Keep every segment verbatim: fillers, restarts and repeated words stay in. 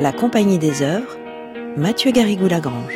La Compagnie des œuvres, Mathieu Garrigou-Lagrange.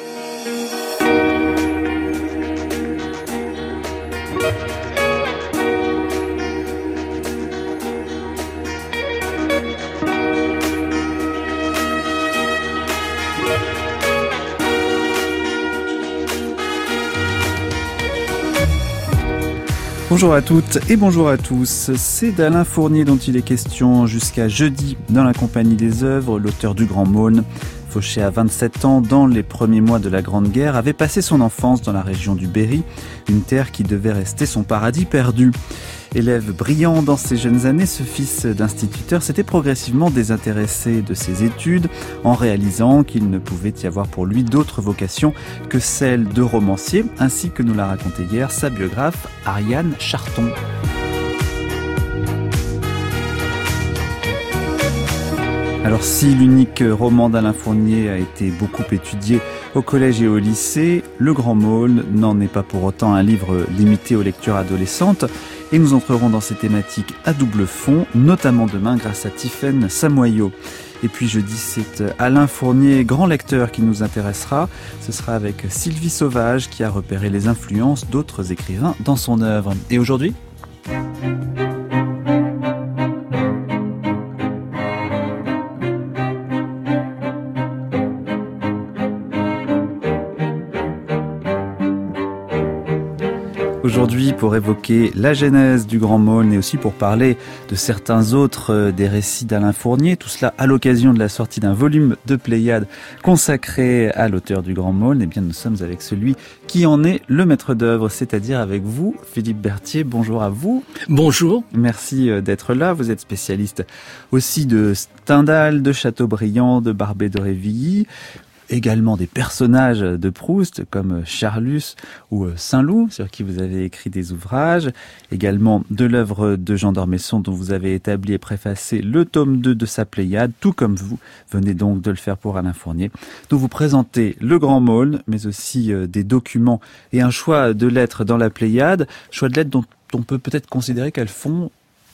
Bonjour à toutes et bonjour à tous. C'est d'Alain Fournier dont il est question jusqu'à jeudi dans la Compagnie des œuvres. L'auteur du Grand Maulne, fauché à vingt-sept ans dans les premiers mois de la Grande Guerre, avait passé son enfance dans la région du Berry, une terre qui devait rester son paradis perdu. Élève brillant dans ses jeunes années, ce fils d'instituteur s'était progressivement désintéressé de ses études en réalisant qu'il ne pouvait y avoir pour lui d'autre vocation que celle de romancier, ainsi que nous l'a raconté hier sa biographe Ariane Charton. Alors si l'unique roman d'Alain Fournier a été beaucoup étudié au collège et au lycée, Le Grand Maulne n'en est pas pour autant un livre limité aux lectures adolescentes. Et nous entrerons dans ces thématiques à double fond, notamment demain grâce à Tiffaine Samoyau. Et puis jeudi, c'est Alain Fournier, grand lecteur, qui nous intéressera. Ce sera avec Sylvie Sauvage qui a repéré les influences d'autres écrivains dans son œuvre. Et aujourd'hui ? Aujourd'hui, pour évoquer la genèse du Grand Maulne et aussi pour parler de certains autres des récits d'Alain Fournier, tout cela à l'occasion de la sortie d'un volume de Pléiades consacré à l'auteur du Grand Maulne, eh bien nous sommes avec celui qui en est le maître d'œuvre, c'est-à-dire avec vous, Philippe Berthier. Bonjour à vous. Bonjour. Merci d'être là. Vous êtes spécialiste aussi de Stendhal, de Chateaubriand, de Barbey d'Aurevilly. Également des personnages de Proust comme Charlus ou Saint-Loup sur qui vous avez écrit des ouvrages, également de l'œuvre de Jean d'Ormesson dont vous avez établi et préfacé le tome deux de sa Pléiade, tout comme vous venez donc de le faire pour Alain Fournier. Donc vous présentez le Grand Maulne, mais aussi des documents et un choix de lettres dans la Pléiade, choix de lettres dont on peut peut-être considérer qu'elles font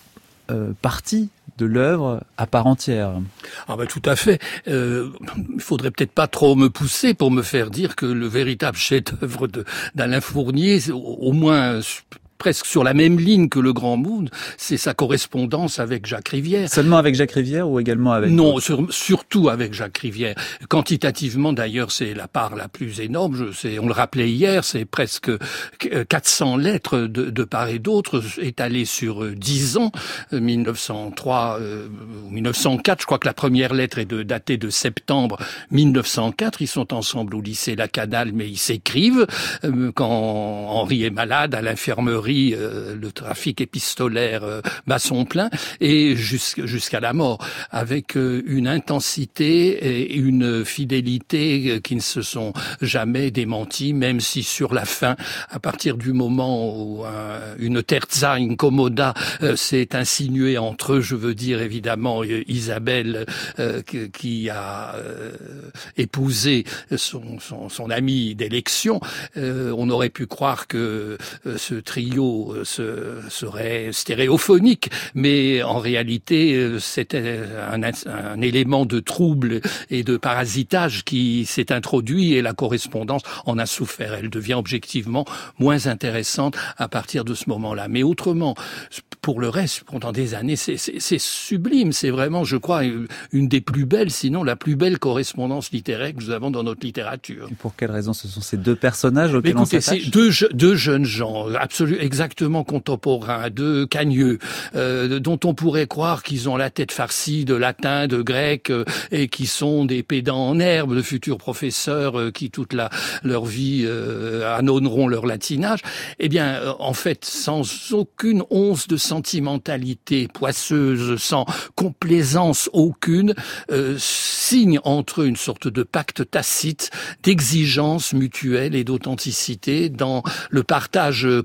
euh, partie de l'œuvre à part entière. Ah ben tout à fait. Euh, il faudrait peut-être pas trop me pousser pour me faire dire que le véritable chef-d'œuvre de, d'Alain Fournier, au, au moins presque sur la même ligne que le Grand Maulne, c'est sa correspondance avec Jacques Rivière. Seulement avec Jacques Rivière ou également avec... Non, sur, surtout avec Jacques Rivière. Quantitativement, d'ailleurs, c'est la part la plus énorme. Je sais, on le rappelait hier, c'est presque quatre cents lettres de, de part et d'autre, étalées sur dix ans, mille neuf cent trois euh, mille neuf cent quatre. Je crois que la première lettre est de, datée de septembre mille neuf cent quatre. Ils sont ensemble au lycée La Canale, mais ils s'écrivent. Euh, quand Henri est malade, à l'infirmerie, Euh, le trafic épistolaire euh, bat son plein, et jusqu', jusqu'à la mort, avec euh, une intensité et une fidélité euh, qui ne se sont jamais démenties, même si sur la fin, à partir du moment où euh, une terza incommoda euh, s'est insinuée entre eux, je veux dire évidemment euh, Isabelle euh, qui, qui a euh, épousé son, son, son ami d'élection, euh, on aurait pu croire que euh, ce trio Ce serait stéréophonique, mais en réalité c'était un, un élément de trouble et de parasitage qui s'est introduit, et la correspondance en a souffert. Elle devient objectivement moins intéressante à partir de ce moment-là. Mais autrement, pour le reste, pendant des années, c'est, c'est, c'est sublime. C'est vraiment, je crois, une des plus belles, sinon la plus belle correspondance littéraire que nous avons dans notre littérature. Et pour quelle raison ce sont ces deux personnages auxquels écoutez, on s'attache ? C'est deux, deux jeunes gens, absolument exactement contemporains, deux cagneux, euh, dont on pourrait croire qu'ils ont la tête farcie de latin, de grec, euh, et qui sont des pédants en herbe, de futurs professeurs euh, qui toute la, leur vie euh, annonneront leur latinage. Eh bien, euh, en fait, sans aucune once de sentimentalité poisseuse, sans complaisance aucune, euh, signe entre eux une sorte de pacte tacite d'exigence mutuelle et d'authenticité dans le partage complet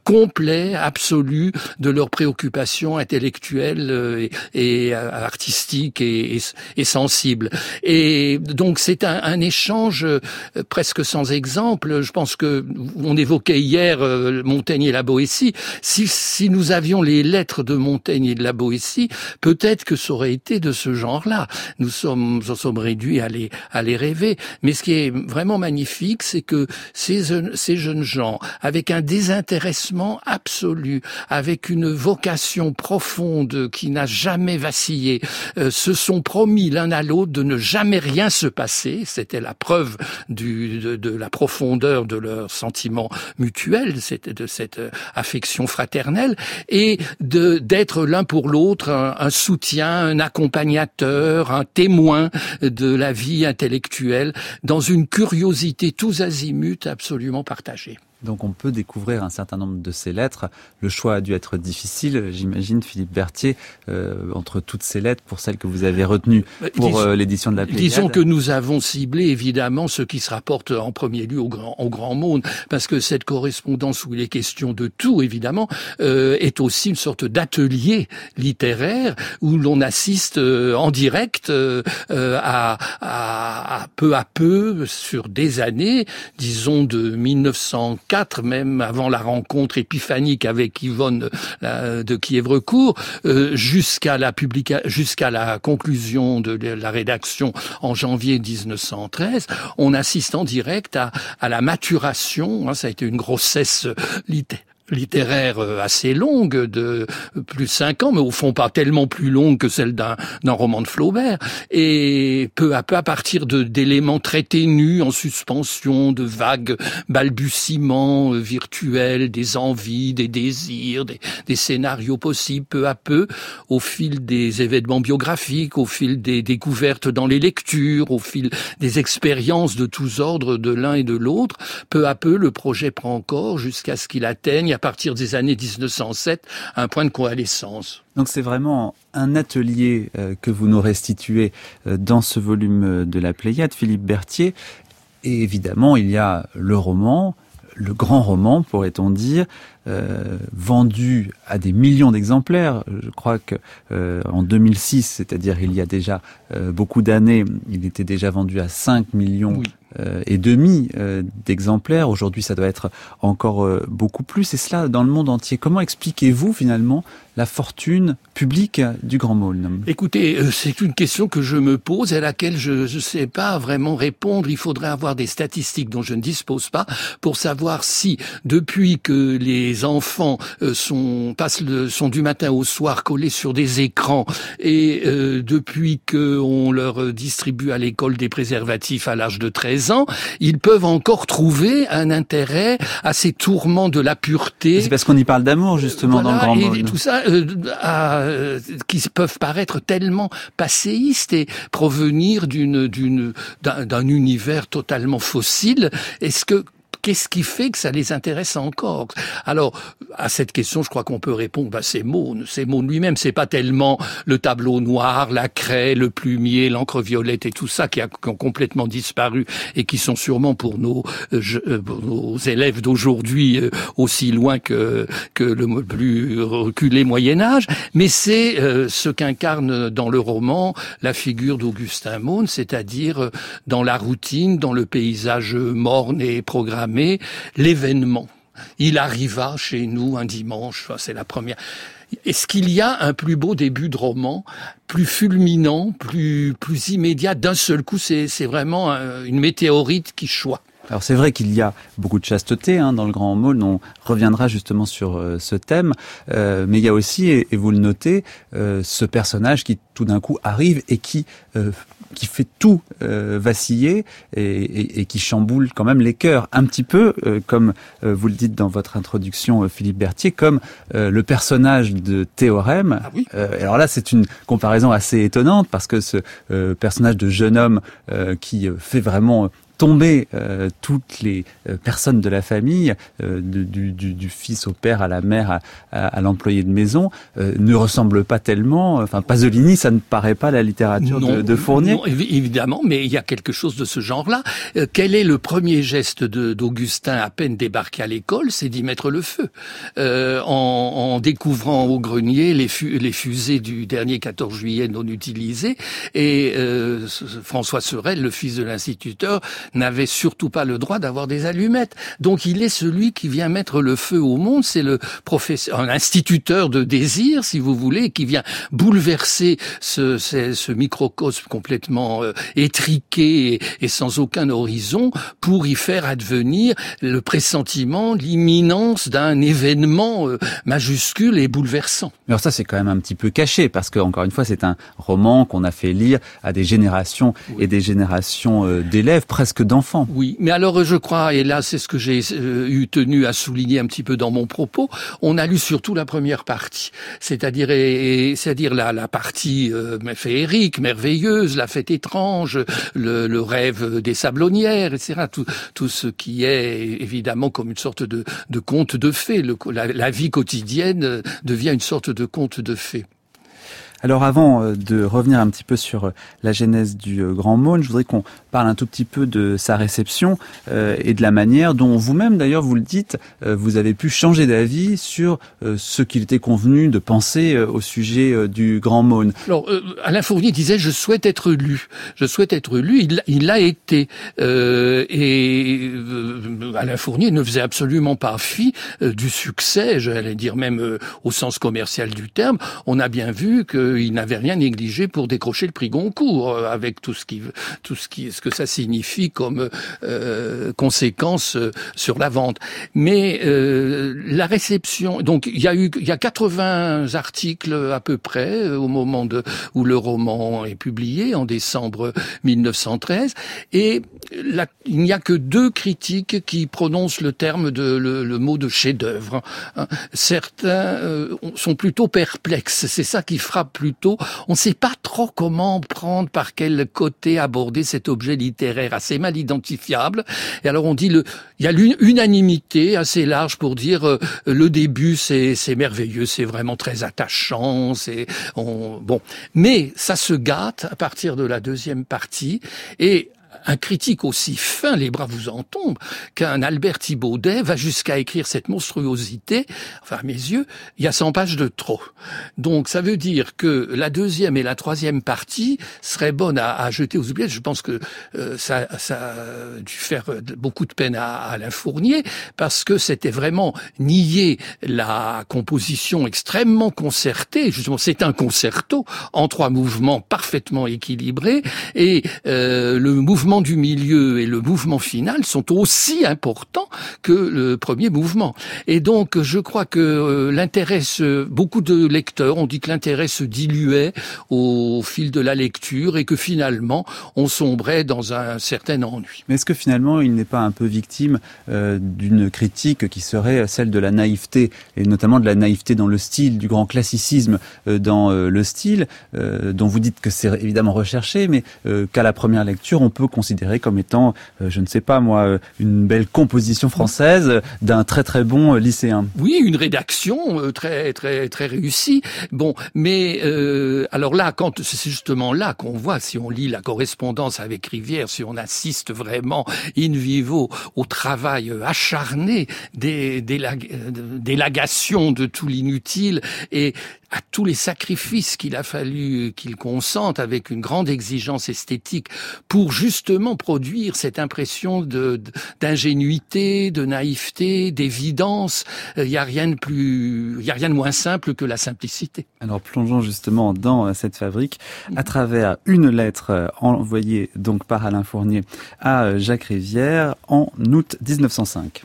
complet, absolu de leurs préoccupations intellectuelles et, et artistiques et, et, et sensibles. Et donc c'est un, un échange presque sans exemple. Je pense que on évoquait hier Montaigne et la Boétie. Si, si nous avions les lettres de Montaigne et de la Boétie, peut-être que ça aurait été de ce genre-là. Nous sommes, nous sommes réduits à les, à les rêver. Mais ce qui est vraiment magnifique, c'est que ces, ces jeunes gens, avec un désintéressement absolu, avec une vocation profonde qui n'a jamais vacillé, euh, se sont promis l'un à l'autre de ne jamais rien se passer. C'était la preuve du, de, de la profondeur de leur sentiment mutuel, c'était de cette affection fraternelle, et de d'être l'un pour l'autre un, un soutien, un accompagnateur, un témoin de la vie intellectuelle, dans une curiosité tous azimuts absolument partagée. Donc on peut découvrir un certain nombre de ces lettres. Le choix a dû être difficile, j'imagine, Philippe Berthier, euh, entre toutes ces lettres, pour celles que vous avez retenues pour disons, euh, l'édition de la Pléiade. Disons que nous avons ciblé évidemment ce qui se rapporte en premier lieu au grand, au grand monde, parce que cette correspondance où il est question de tout, évidemment, euh, est aussi une sorte d'atelier littéraire où l'on assiste euh, en direct euh, à, à, à peu à peu, sur des années, disons de mille neuf cent quatre, même avant la rencontre épiphanique avec Yvonne euh, de Kievrecourt, euh, jusqu'à la publica- jusqu'à la conclusion de la rédaction en janvier dix-neuf cent treize, on assiste en direct à, à la maturation, hein, ça a été une grossesse littéraire. littéraire assez longue, de plus de cinq ans, mais au fond pas tellement plus longue que celle d'un, d'un roman de Flaubert. Et peu à peu, à partir de, d'éléments très ténus, en suspension, de vagues balbutiements virtuels, des envies, des désirs, des, des scénarios possibles, peu à peu, au fil des événements biographiques, au fil des découvertes dans les lectures, au fil des expériences de tous ordres de l'un et de l'autre, peu à peu, le projet prend corps jusqu'à ce qu'il atteigne, à partir des années dix-neuf cent sept, un point de coalescence. Donc c'est vraiment un atelier euh, que vous nous restituez euh, dans ce volume de la Pléiade, Philippe Berthier. Et évidemment, il y a le roman, le grand roman, pourrait-on dire, euh, vendu à des millions d'exemplaires. Je crois que euh, en deux mille six, c'est-à-dire il y a déjà euh, beaucoup d'années, il était déjà vendu à cinq millions oui. euh, et demi euh, d'exemplaires. Aujourd'hui, ça doit être encore euh, beaucoup plus. Et cela dans le monde entier. Comment expliquez-vous finalement la fortune publique du Grand Maulne? Écoutez, c'est une question que je me pose et à laquelle je ne sais pas vraiment répondre. Il faudrait avoir des statistiques dont je ne dispose pas pour savoir si, depuis que les enfants sont, passent le, sont du matin au soir collés sur des écrans et euh, depuis qu'on leur distribue à l'école des préservatifs à l'âge de treize ans, ils peuvent encore trouver un intérêt à ces tourments de la pureté. C'est parce qu'on y parle d'amour, justement, voilà, dans le Grand Maulne. Et tout ça, Euh, à, euh, qui peuvent paraître tellement passéistes et provenir d'une, d'une, d'un, d'un univers totalement fossile. Est-ce que Qu'est-ce qui fait que ça les intéresse encore? Alors, à cette question, je crois qu'on peut répondre, bah, c'est Maune. C'est Maune lui-même. C'est pas tellement le tableau noir, la craie, le plumier, l'encre violette et tout ça qui, a, qui ont complètement disparu et qui sont sûrement pour nos, euh, je, euh, pour nos élèves d'aujourd'hui euh, aussi loin que, que le plus reculé Moyen-Âge. Mais c'est euh, ce qu'incarne dans le roman la figure d'Augustin Maune, c'est-à-dire euh, dans la routine, dans le paysage morne et programmé, l'événement. Il arriva chez nous un dimanche, c'est la première. Est-ce qu'il y a un plus beau début de roman, plus fulminant, plus plus immédiat, d'un seul coup, c'est c'est vraiment une météorite qui choit. Alors c'est vrai qu'il y a beaucoup de chasteté hein, dans le Grand Maulne, on reviendra justement sur euh, ce thème, euh, mais il y a aussi, et, et vous le notez, euh, ce personnage qui tout d'un coup arrive et qui euh, qui fait tout euh, vaciller et, et, et qui chamboule quand même les cœurs, un petit peu, euh, comme euh, vous le dites dans votre introduction, euh, Philippe Berthier, comme euh, le personnage de Théorème. Ah oui. Euh, alors là, c'est une comparaison assez étonnante, parce que ce euh, personnage de jeune homme euh, qui fait vraiment tomber euh, toutes les euh, personnes de la famille, euh, du, du, du fils au père, à la mère, à, à, à l'employé de maison, euh, ne ressemble pas tellement. Enfin, Pasolini, ça ne paraît pas la littérature non, de, de Fournier. Non, évidemment, mais il y a quelque chose de ce genre-là. Euh, quel est le premier geste de, d'Augustin à peine débarqué à l'école? C'est d'y mettre le feu. Euh, en, en découvrant au grenier les, fu- les fusées du dernier quatorze juillet non utilisées. Et euh, François Sorel, le fils de l'instituteur, n'avait surtout pas le droit d'avoir des allumettes. Donc il est celui qui vient mettre le feu au monde. C'est le professeur, un instituteur de désir, si vous voulez, qui vient bouleverser ce, ce, ce microcosme complètement euh, étriqué et, et sans aucun horizon pour y faire advenir le pressentiment, l'imminence d'un événement euh, majuscule et bouleversant. Alors ça, c'est quand même un petit peu caché, parce que, encore une fois, c'est un roman qu'on a fait lire à des générations oui. et des générations euh, d'élèves, presque d'enfants. Oui, mais alors je crois, et là c'est ce que j'ai euh, eu tenu à souligner un petit peu dans mon propos, on a lu surtout la première partie, c'est-à-dire, et, et, c'est-à-dire la, la partie euh, féerique, merveilleuse, la fête étrange, le, le rêve des sablonnières, et cetera. Tout, tout ce qui est évidemment comme une sorte de, de conte de fées. Le, la, la vie quotidienne devient une sorte de conte de fées. Alors avant de revenir un petit peu sur la genèse du Grand Maune, je voudrais qu'on parle un tout petit peu de sa réception euh, et de la manière dont vous-même, d'ailleurs, vous le dites, euh, vous avez pu changer d'avis sur euh, ce qu'il était convenu de penser euh, au sujet euh, du Grand Maune. Alors, euh, Alain Fournier disait « je souhaite être lu ». Je souhaite être lu, il, il l'a été. Euh, et euh, Alain Fournier ne faisait absolument pas fi euh, du succès, j'allais dire même euh, au sens commercial du terme. On a bien vu que il n'avait rien négligé pour décrocher le prix Goncourt, euh, avec tout ce qui, tout ce qui, ce que ça signifie comme euh, conséquence euh, sur la vente. Mais euh, la réception, donc il y a eu, il y a quatre-vingts articles à peu près euh, au moment de où le roman est publié en décembre mille neuf cent treize, et la, il n'y a que deux critiques qui prononcent le terme de le, le mot de chef-d'œuvre. Hein. Certains euh, sont plutôt perplexes. C'est ça qui frappe plutôt. On ne sait pas trop comment prendre, par quel côté aborder cet objet littéraire assez mal identifiable. Et alors on dit le, il y a l'unanimité assez large pour dire euh, le début c'est c'est merveilleux, c'est vraiment très attachant, c'est on, bon. Mais ça se gâte à partir de la deuxième partie et un critique aussi fin, les bras vous en tombent, qu'un Albert Thibaudet va jusqu'à écrire cette monstruosité, enfin à mes yeux, il y a cent pages de trop. Donc ça veut dire que la deuxième et la troisième partie seraient bonnes à, à jeter aux oubliettes. Je pense que euh, ça, ça a dû faire beaucoup de peine à, à Alain Fournier, parce que c'était vraiment nier la composition extrêmement concertée. Justement, c'est un concerto en trois mouvements parfaitement équilibrés, et euh, le mouvement du milieu et le mouvement final sont aussi importants que le premier mouvement. Et donc, je crois que euh, l'intérêt, se, beaucoup de lecteurs ont dit que l'intérêt se diluait au fil de la lecture et que finalement, on sombrait dans un certain ennui. Mais est-ce que finalement, il n'est pas un peu victime euh, d'une critique qui serait celle de la naïveté, et notamment de la naïveté dans le style, du grand classicisme euh, dans euh, le style, euh, dont vous dites que c'est évidemment recherché, mais euh, qu'à la première lecture, on peut considéré comme étant, euh, je ne sais pas moi, une belle composition française d'un très très bon euh, lycéen. Oui, une rédaction euh, très très très réussie. Bon, mais euh, alors là, quand c'est justement là qu'on voit, si on lit la correspondance avec Rivière, si on assiste vraiment in vivo au travail acharné des délagations de tout l'inutile et à tous les sacrifices qu'il a fallu qu'il consente avec une grande exigence esthétique pour justement produire cette impression de, d'ingénuité, de naïveté, d'évidence. Il n'y a rien de plus, il y a rien de moins simple que la simplicité. Alors plongeons justement dans cette fabrique à travers une lettre envoyée donc par Alain Fournier à Jacques Rivière en août dix-neuf cent cinq.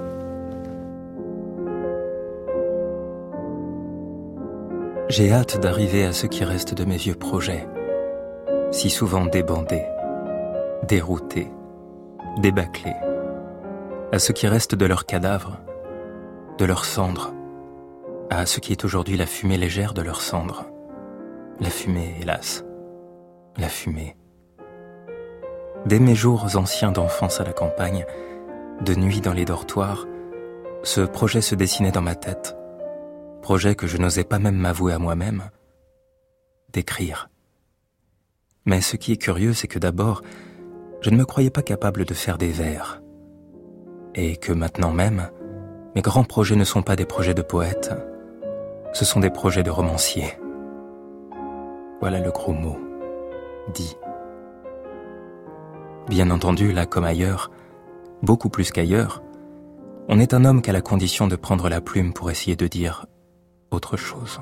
J'ai hâte d'arriver à ce qui reste de mes vieux projets, si souvent débandés, déroutés, débâclés, à ce qui reste de leurs cadavres, de leurs cendres, à ce qui est aujourd'hui la fumée légère de leurs cendres, la fumée, hélas, la fumée. Dès mes jours anciens d'enfance à la campagne, de nuit dans les dortoirs, ce projet se dessinait dans ma tête. Projet que je n'osais pas même m'avouer à moi-même. D'écrire. Mais ce qui est curieux, c'est que d'abord, je ne me croyais pas capable de faire des vers. Et que maintenant même, mes grands projets ne sont pas des projets de poète, ce sont des projets de romancier. Voilà le gros mot, dit. Bien entendu, là comme ailleurs, beaucoup plus qu'ailleurs, on est un homme qu'à la condition de prendre la plume pour essayer de dire autre chose.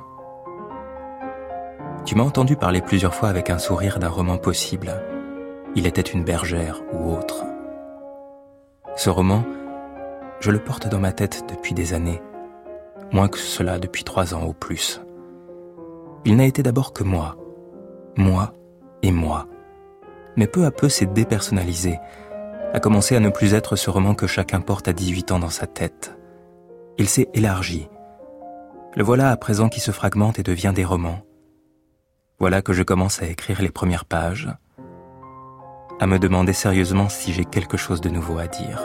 Tu m'as entendu parler plusieurs fois avec un sourire d'un roman possible. Il était une bergère ou autre. Ce roman, je le porte dans ma tête depuis des années, moins que cela depuis trois ans ou plus. Il n'a été d'abord que moi, moi et moi. Mais peu à peu s'est dépersonnalisé, a commencé à ne plus être ce roman que chacun porte à dix-huit ans dans sa tête. Il s'est élargi. Le voilà à présent qui se fragmente et devient des romans. Voilà que je commence à écrire les premières pages, à me demander sérieusement si j'ai quelque chose de nouveau à dire.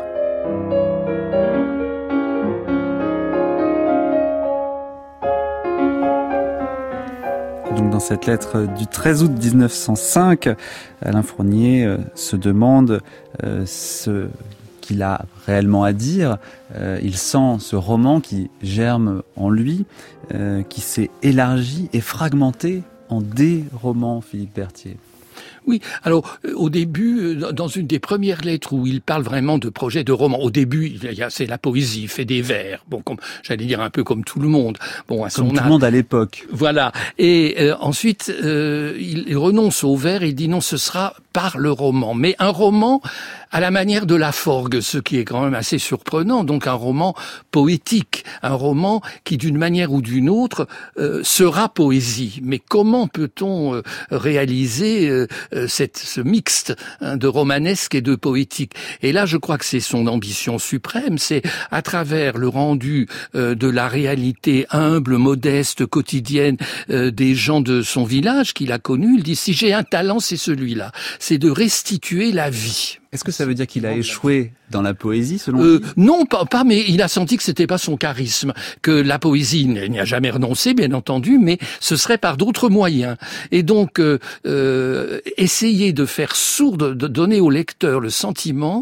Donc dans cette lettre du treize août mille neuf cent cinq, Alain Fournier euh, se demande euh, ce qu'il a réellement à dire. Euh, il sent ce roman qui germe en lui, euh, qui s'est élargi et fragmenté en des romans, Philippe Berthier. Oui, alors au début, dans une des premières lettres où il parle vraiment de projet de roman, au début, il y a, c'est la poésie, il fait des vers, bon, comme j'allais dire un peu comme tout le monde, bon, à comme son tout le monde à l'époque. Voilà. Et euh, ensuite, euh, il, il renonce aux vers et il dit non, ce sera par le roman, mais un roman à la manière de Laforgue, ce qui est quand même assez surprenant. Donc un roman poétique, un roman qui d'une manière ou d'une autre euh, sera poésie. Mais comment peut-on euh, réaliser euh, cette, ce mixte hein, de romanesque et de poétique? Et là, je crois que c'est son ambition suprême, c'est à travers le rendu euh, de la réalité humble, modeste, quotidienne euh, des gens de son village qu'il a connu. Il dit, si j'ai un talent, c'est celui-là, c'est de restituer la vie. Est-ce que ça veut dire qu'il a échoué dans la poésie, selon euh, lui ? Non, pas, pas, mais il a senti que c'était pas son charisme, que la poésie, il n'y a jamais renoncé, bien entendu, mais ce serait par d'autres moyens. Et donc, euh, euh, essayer de faire sourd, de donner au lecteur le sentiment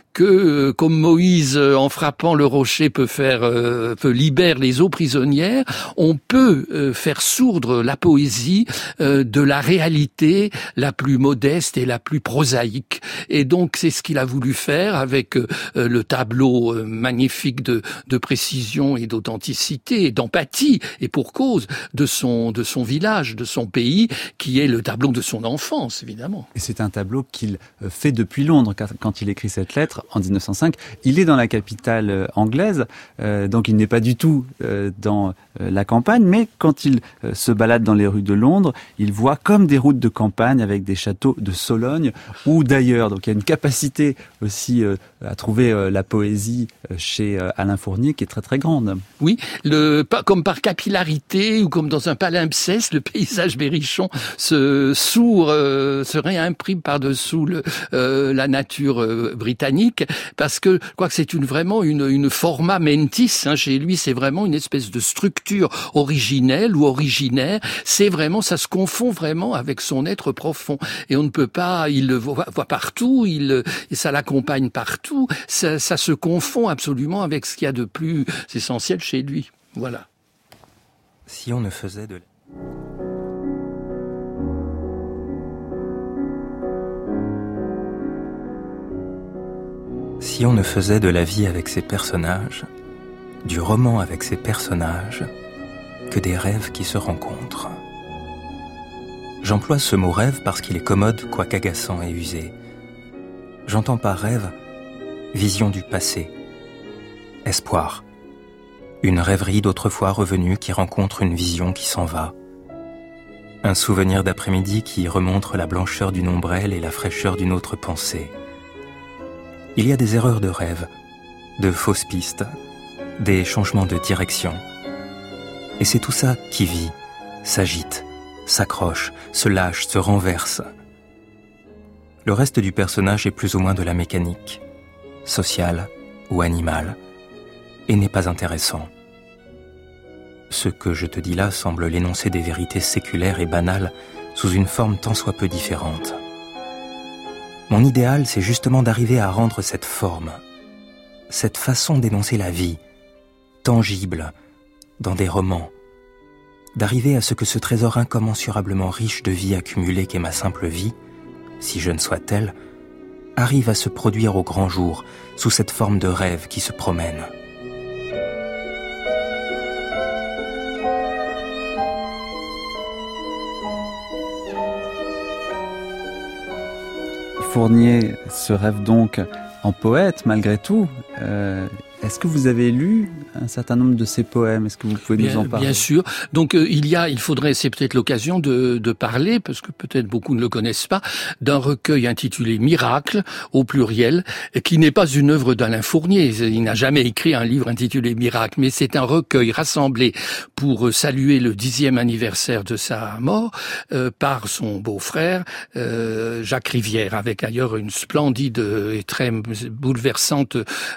que, comme Moïse, en frappant le rocher, peut faire, euh, peut libérer les eaux prisonnières, on peut euh, faire sourdre la poésie euh, de la réalité la plus modeste et la plus prosaïque. Et donc, c'est ce qu'il a voulu faire avec euh, le tableau euh, magnifique de, de précision et d'authenticité et d'empathie, et pour cause de son, de son village, de son pays, qui est le tableau de son enfance, évidemment. Et c'est un tableau qu'il fait depuis Londres, quand il écrit cette lettre. En dix-neuf cent cinq, il est dans la capitale anglaise, euh, donc il n'est pas du tout euh, dans euh, la campagne, mais quand il euh, se balade dans les rues de Londres, il voit comme des routes de campagne avec des châteaux de Sologne ou d'ailleurs. Donc il y a une capacité aussi euh, à trouver euh, la poésie chez euh, Alain Fournier qui est très très grande. Oui, le, comme par capillarité ou comme dans un palimpseste, le paysage berrichon se sourd, euh, se réimprime par-dessous le, euh, la nature euh, britannique. Parce que je crois que c'est une, vraiment une, une forma mentis, hein, chez lui, c'est vraiment une espèce de structure originelle ou originaire. C'est vraiment, ça se confond vraiment avec son être profond. Et on ne peut pas, il le voit, voit partout, il, et ça l'accompagne partout. Ça, ça se confond absolument avec ce qu'il y a de plus essentiel chez lui. Voilà. Si on ne faisait de... Si on ne faisait de la vie avec ses personnages, du roman avec ses personnages, que des rêves qui se rencontrent. J'emploie ce mot rêve parce qu'il est commode, quoique agaçant et usé. J'entends par rêve vision du passé, espoir, une rêverie d'autrefois revenue qui rencontre une vision qui s'en va, un souvenir d'après-midi qui remontre la blancheur d'une ombrelle et la fraîcheur d'une autre pensée. Il y a des erreurs de rêve, de fausses pistes, des changements de direction. Et c'est tout ça qui vit, s'agite, s'accroche, se lâche, se renverse. Le reste du personnage est plus ou moins de la mécanique, sociale ou animale, et n'est pas intéressant. Ce que je te dis là semble l'énoncé des vérités séculaires et banales sous une forme tant soit peu différente. Mon idéal, c'est justement d'arriver à rendre cette forme, cette façon d'énoncer la vie, tangible, dans des romans, d'arriver à ce que ce trésor incommensurablement riche de vie accumulée qu'est ma simple vie, si jeune soit-elle, arrive à se produire au grand jour, sous cette forme de rêve qui se promène. Fournier se rêve donc en poète malgré tout. Euh, est-ce que vous avez lu un certain nombre de ses poèmes? Est-ce que vous pouvez bien, nous en parler? Bien sûr. Donc euh, il y a, il faudrait, c'est peut-être l'occasion de, de parler, parce que peut-être beaucoup ne le connaissent pas, d'un recueil intitulé Miracle, au pluriel, qui n'est pas une œuvre d'Alain Fournier. Il n'a jamais écrit un livre intitulé Miracle, mais c'est un recueil rassemblé pour saluer le dixième anniversaire de sa mort euh, par son beau-frère euh, Jacques Rivière, avec ailleurs une splendide et très bouleversante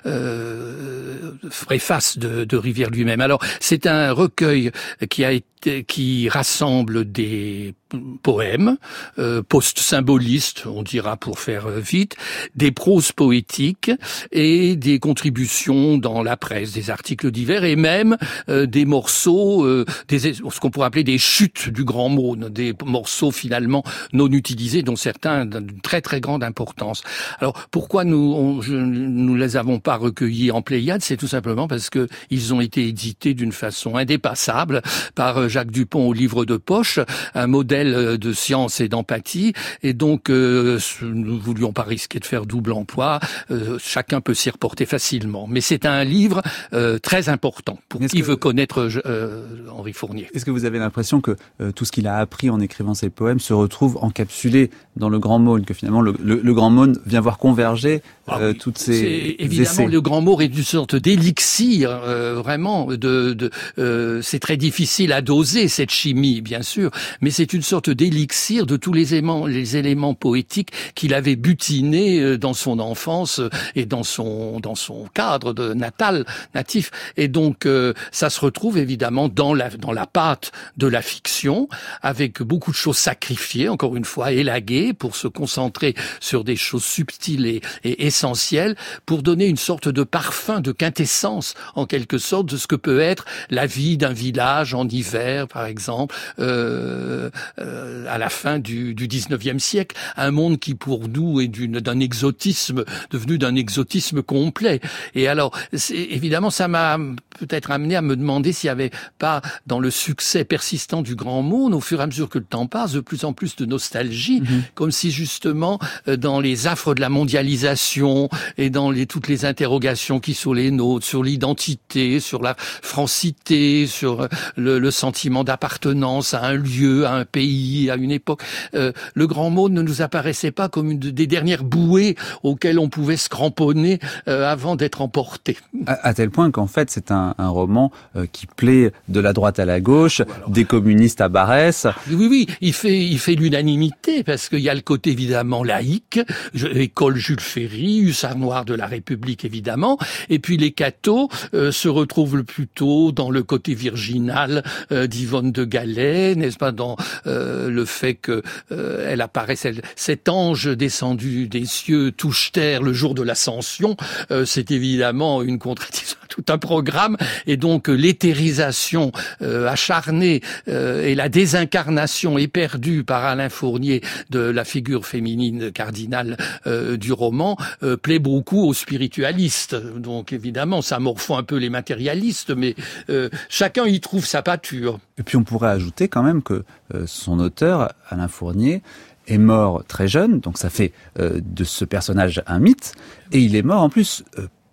euh, préface de, de Rivière lui-même. Alors, c'est un recueil qui a été qui rassemble des poèmes euh, post-symbolistes, on dira pour faire vite, des proses poétiques et des contributions dans la presse, des articles divers et même euh, des morceaux, euh, des, ce qu'on pourrait appeler des chutes du Grand Maune, des morceaux finalement non utilisés, dont certains d'une très très grande importance. Alors pourquoi nous on, je, nous les avons pas recueillis en Pléiade? C'est tout simplement parce que ils ont été édités d'une façon indépassable par Jacques Dupont au livre de poche, un modèle de science et d'empathie, et donc euh, nous ne voulions pas risquer de faire double emploi, euh, chacun peut s'y reporter facilement. Mais c'est un livre euh, très important pour qui que... veut connaître euh, Henri Fournier. Est-ce que vous avez l'impression que euh, tout ce qu'il a appris en écrivant ses poèmes se retrouve encapsulé dans le Grand Maune, que finalement le, le, le Grand Maune vient voir converger euh, ah oui. toutes ces c'est, évidemment, essais. Le Grand Maune est une sorte d'élixir, euh, vraiment, de, de euh, c'est très difficile à doser cette chimie, bien sûr, mais c'est une sorte d'élixir de tous les éléments, les éléments poétiques qu'il avait butinés dans son enfance et dans son dans son cadre de natal natif. Et donc euh, ça se retrouve évidemment dans la dans la pâte de la fiction, avec beaucoup de choses sacrifiées, encore une fois élaguées, pour se concentrer sur des choses subtiles et, et essentielles, pour donner une sorte de parfum, de quintessence en quelque sorte de ce que peut être la vie d'un village en hiver, par exemple. Euh, euh, à la fin du, du dix-neuvième siècle, un monde qui pour nous est d'une, d'un exotisme, devenu d'un exotisme complet. Et alors, c'est, évidemment, ça m'a peut-être amené à me demander s'il n'y avait pas, dans le succès persistant du Grand Maune, au fur et à mesure que le temps passe, de plus en plus de nostalgie, mmh. comme si justement, dans les affres de la mondialisation et dans les, toutes les interrogations qui sont les nôtres, sur l'identité, sur la francité, sur le, le sentiment d'appartenance à un lieu, à un pays, à une époque, euh, le Grand Maune ne nous apparaissait pas comme une des dernières bouées auxquelles on pouvait se cramponner euh, avant d'être emporté. À, à tel point qu'en fait, c'est un, un roman euh, qui plaît de la droite à la gauche, alors, des communistes à Barès. Oui, oui, il fait, il fait l'unanimité parce qu'il y a le côté évidemment laïque, je, école Jules Ferry, hussard noir de la République évidemment, et puis les cathos euh, se retrouvent plutôt dans le côté virginal euh, d'Yvonne de Galais, n'est-ce pas, dans euh, le fait que euh, elle apparaît, cet ange descendu des cieux touche terre le jour de l'ascension, euh, c'est évidemment une contradiction, tout un programme, et donc euh, l'éthérisation euh, acharnée euh, et la désincarnation éperdue par Alain Fournier de la figure féminine cardinale euh, du roman euh, plaît beaucoup aux spiritualistes. Donc évidemment, ça morfond un peu les matérialistes, mais euh, chacun y trouve sa pâture. Et puis on pourrait ajouter quand même que euh, son auteur, Alain Fournier, est mort très jeune, donc ça fait euh, de ce personnage un mythe, et il est mort en plus euh,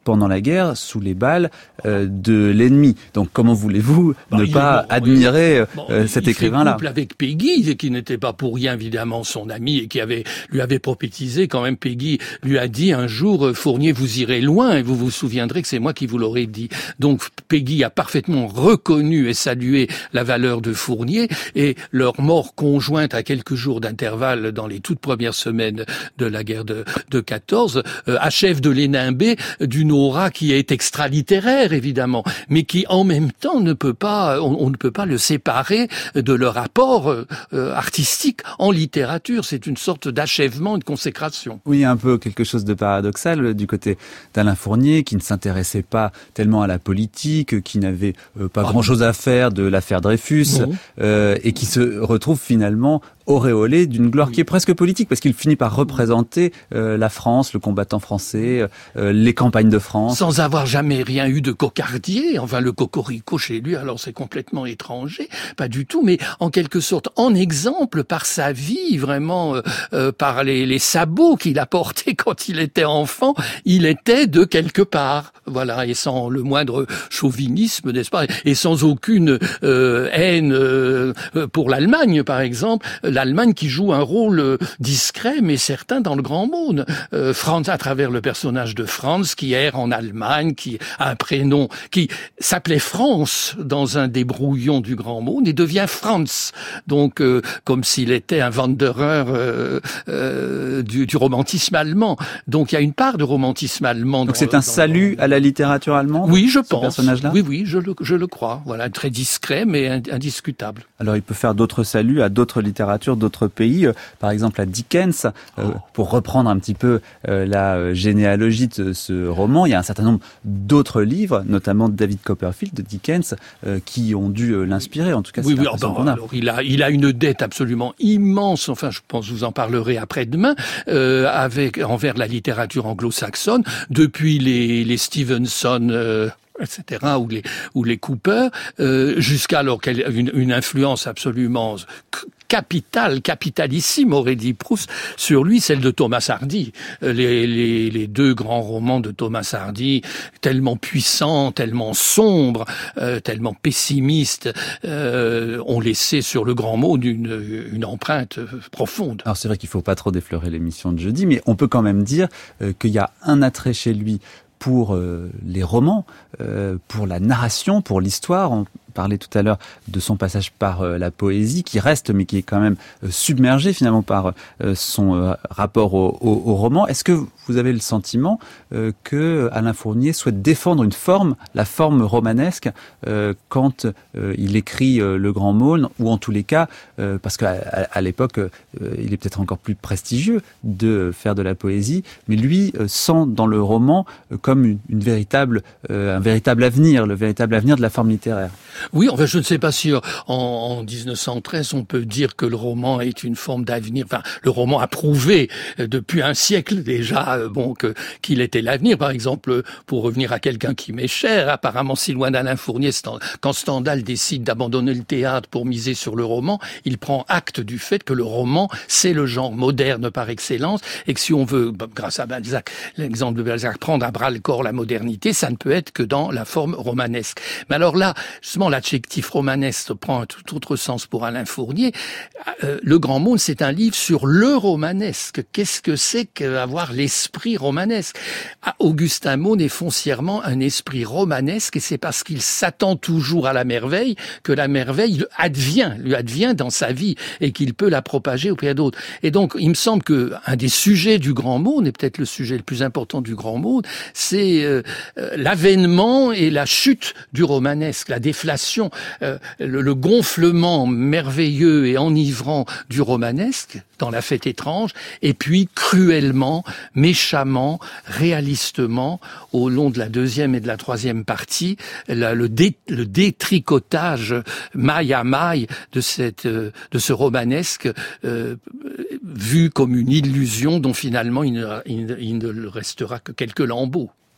pendant la guerre sous les balles euh, de l'ennemi. Donc comment voulez-vous bah, ne pas bon, admirer bon, euh, cet écrivain-là? Il fait couple avec Peggy, qui n'était pas pour rien évidemment son ami et qui avait lui avait prophétisé quand même. Peggy lui a dit un jour, Fournier, vous irez loin et vous vous souviendrez que c'est moi qui vous l'aurais dit. Donc Peggy a parfaitement reconnu et salué la valeur de Fournier, et leur mort conjointe à quelques jours d'intervalle dans les toutes premières semaines de la guerre de, de quatorze euh, achève de l'énimber d'une aura qui est extra-littéraire évidemment, mais qui en même temps ne peut pas, on, on ne peut pas le séparer de leur apport euh, artistique en littérature. C'est une sorte d'achèvement et de consécration. Oui, un peu quelque chose de paradoxal du côté d'Alain Fournier, qui ne s'intéressait pas tellement à la politique, qui n'avait euh, pas ah, grand-chose à faire de l'affaire Dreyfus, euh, et qui se retrouve finalement auréolé d'une gloire oui. qui est presque politique, parce qu'il finit par représenter euh, la France, le combattant français, euh, les campagnes de France. Sans avoir jamais rien eu de cocardier, enfin le cocorico chez lui, alors c'est complètement étranger, pas du tout, mais en quelque sorte en exemple par sa vie, vraiment euh, euh, par les, les sabots qu'il a portés quand il était enfant, il était de quelque part, voilà, et sans le moindre chauvinisme, n'est-ce pas, et sans aucune euh, haine euh, pour l'Allemagne, par exemple, l'Allemagne qui joue un rôle discret mais certain dans le grand monde. Euh, Franz, à travers le personnage de Franz, qui erre en Allemagne, qui a un prénom qui s'appelait France dans un des brouillons du grand monde et devient Franz. Donc, euh, comme s'il était un Wanderer euh, euh, du, du romantisme allemand. Donc, il y a une part de romantisme allemand. Donc, c'est un salut à la littérature allemande. Oui, je pense. Personnage-là. Oui, oui, je le, je le crois. Voilà, très discret mais indiscutable. Alors, il peut faire d'autres saluts à d'autres littératures, d'autres pays, euh, par exemple à Dickens, euh, oh. pour reprendre un petit peu euh, la généalogie de ce roman. Il y a un certain nombre d'autres livres, notamment de David Copperfield, de Dickens, euh, qui ont dû euh, l'inspirer. En tout cas, oui, oui. Ben, qu'on a. Alors, il a, il a une dette absolument immense. Enfin, je pense que vous en parlerez après-demain, euh, avec envers la littérature anglo-saxonne, depuis les, les Stevenson. Euh, et cetera, ou les, ou les Cooper, euh, jusqu'à alors qu'elle une, une influence absolument capitale, capitalissime, aurait dit Proust, sur lui, celle de Thomas Hardy. Les, les, les deux grands romans de Thomas Hardy, tellement puissants, tellement sombres, euh, tellement pessimistes, euh, ont laissé sur le grand mot une, une empreinte profonde. Alors c'est vrai qu'il faut pas trop déflorer l'émission de jeudi, mais on peut quand même dire euh, qu'il y a un attrait chez lui pour euh, les romans, euh, pour la narration, pour l'histoire. On parlait tout à l'heure de son passage par euh, la poésie, qui reste, mais qui est quand même euh, submergé finalement par euh, son euh, rapport au, au, au roman. Est-ce que vous avez le sentiment euh, que Alain Fournier souhaite défendre une forme, la forme romanesque, euh, quand euh, il écrit euh, Le Grand Maulne, ou en tous les cas, euh, parce qu'à à, à l'époque, euh, il est peut-être encore plus prestigieux de faire de la poésie, mais lui euh, sent dans le roman euh, comme une, une véritable, euh, un véritable avenir, le véritable avenir de la forme littéraire. Oui, enfin, je ne sais pas si en, en dix-neuf cent treize on peut dire que le roman est une forme d'avenir. Enfin, le roman a prouvé depuis un siècle déjà, bon, que qu'il était l'avenir. Par exemple, pour revenir à quelqu'un qui m'est cher, apparemment si loin d'Alain Fournier, quand Stendhal décide d'abandonner le théâtre pour miser sur le roman, il prend acte du fait que le roman, c'est le genre moderne par excellence, et que si on veut, grâce à Balzac, l'exemple de Balzac, prendre à bras le corps la modernité, ça ne peut être que dans la forme romanesque. Mais alors là, justement, l'adjectif romanesque prend un tout autre sens pour Alain Fournier. Euh, le Grand Monde, c'est un livre sur le romanesque. Qu'est-ce que c'est qu'avoir l'esprit romanesque? Ah, Augustin Maune est foncièrement un esprit romanesque, et c'est parce qu'il s'attend toujours à la merveille que la merveille advient, lui advient dans sa vie, et qu'il peut la propager auprès d'autres. Et donc, il me semble que un des sujets du Grand Monde, et peut-être le sujet le plus important du Grand Monde, c'est euh, euh, l'avènement et la chute du romanesque, la déflation, euh, le, le gonflement merveilleux et enivrant du romanesque dans La Fête étrange, et puis cruellement, méchamment, réalistement, au long de la deuxième et de la troisième partie, la, le, dé, le détricotage maille à maille de cette, de ce romanesque euh, vu comme une illusion dont finalement il ne, il, il ne restera que quelques lambeaux.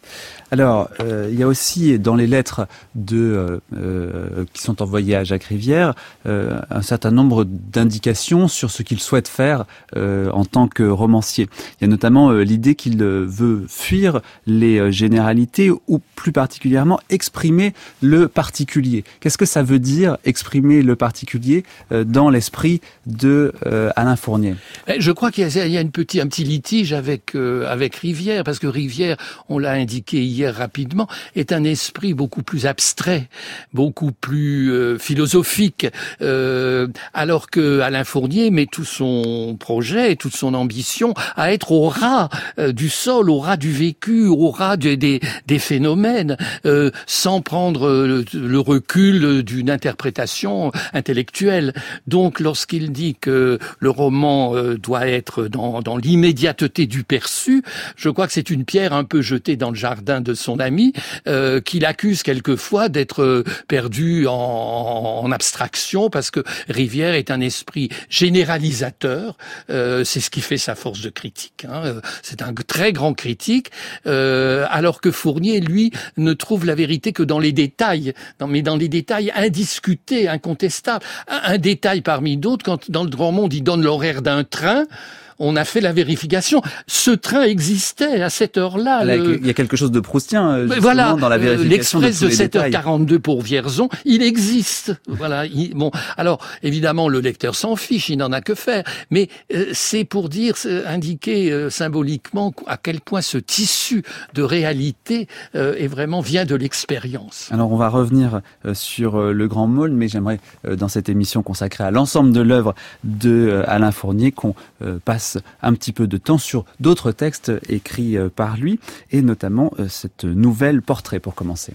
Alors, euh, il y a aussi dans les lettres de, euh, qui sont envoyées à Jacques Rivière euh, un certain nombre d'indications sur ce qu'il souhaite faire euh, en tant que romancier. Il y a notamment euh, l'idée qu'il veut fuir les généralités ou plus particulièrement exprimer le particulier. Qu'est-ce que ça veut dire exprimer le particulier euh, dans l'esprit de euh, Alain Fournier? Je crois qu'il y a, il y a une petit, un petit litige avec, euh, avec Rivière, parce que Rivière, on l'a indiqué hier rapidement, est un esprit beaucoup plus abstrait, beaucoup plus euh, philosophique, euh, alors que Alain Fournier met tout son projet, toute son ambition à être au ras euh, du sol, au ras du vécu, au ras des, des, des phénomènes, euh, sans prendre le, le recul d'une interprétation intellectuelle. Donc, lorsqu'il dit que le roman euh, doit être dans, dans l'immédiateté du perçu, je crois que c'est une pierre un peu jetée dans le jardin de son ami, euh, qu'il accuse quelquefois d'être perdu en, en abstraction, parce que Rivière est un esprit généralisateur. Euh, c'est ce qui fait sa force de critique. Hein. C'est un très grand critique, euh, alors que Fournier, lui, ne trouve la vérité que dans les détails, dans, mais dans les détails indiscutés, incontestables. Un, un détail parmi d'autres, quand dans le Grand Monde, il donne l'horaire d'un train, on a fait la vérification. Ce train existait à cette heure-là. Là, le... Il y a quelque chose de proustien justement voilà, dans la vérification l'Express de, tous de les sept heures détails. quarante-deux pour Vierzon, il existe. Voilà. Il, bon, alors évidemment le lecteur s'en fiche, il n'en a que faire. Mais euh, c'est pour dire, c'est indiquer euh, symboliquement à quel point ce tissu de réalité euh, est vraiment vient de l'expérience. Alors on va revenir euh, sur euh, le Grand Maulne, mais j'aimerais euh, dans cette émission consacrée à l'ensemble de l'œuvre de euh, Alain Fournier qu'on euh, passe un petit peu de temps sur d'autres textes écrits euh, par lui, et notamment euh, cette nouvelle Portrait pour commencer.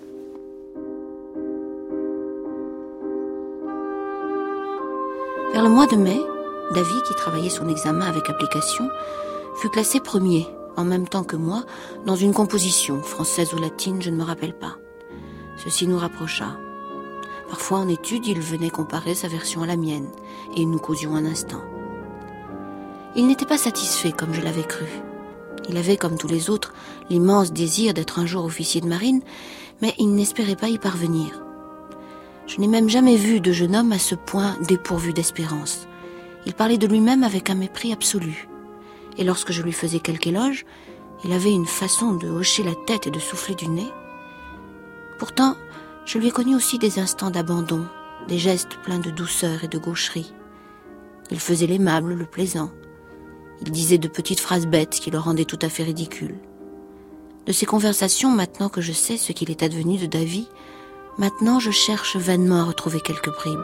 Vers le mois de mai, Davy, qui travaillait son examen avec application, fut classé premier, en même temps que moi, dans une composition, française ou latine, je ne me rappelle pas. Ceci nous rapprocha. Parfois en étude, il venait comparer sa version à la mienne, et nous causions un instant. Il n'était pas satisfait comme je l'avais cru. Il avait, comme tous les autres, l'immense désir d'être un jour officier de marine, mais il n'espérait pas y parvenir. Je n'ai même jamais vu de jeune homme à ce point dépourvu d'espérance. Il parlait de lui-même avec un mépris absolu. Et lorsque je lui faisais quelque éloge, il avait une façon de hocher la tête et de souffler du nez. Pourtant, je lui ai connu aussi des instants d'abandon, des gestes pleins de douceur et de gaucherie. Il faisait l'aimable, le plaisant. Il disait de petites phrases bêtes qui le rendaient tout à fait ridicule. De ces conversations, maintenant que je sais ce qu'il est advenu de Davy, maintenant je cherche vainement à retrouver quelques bribes.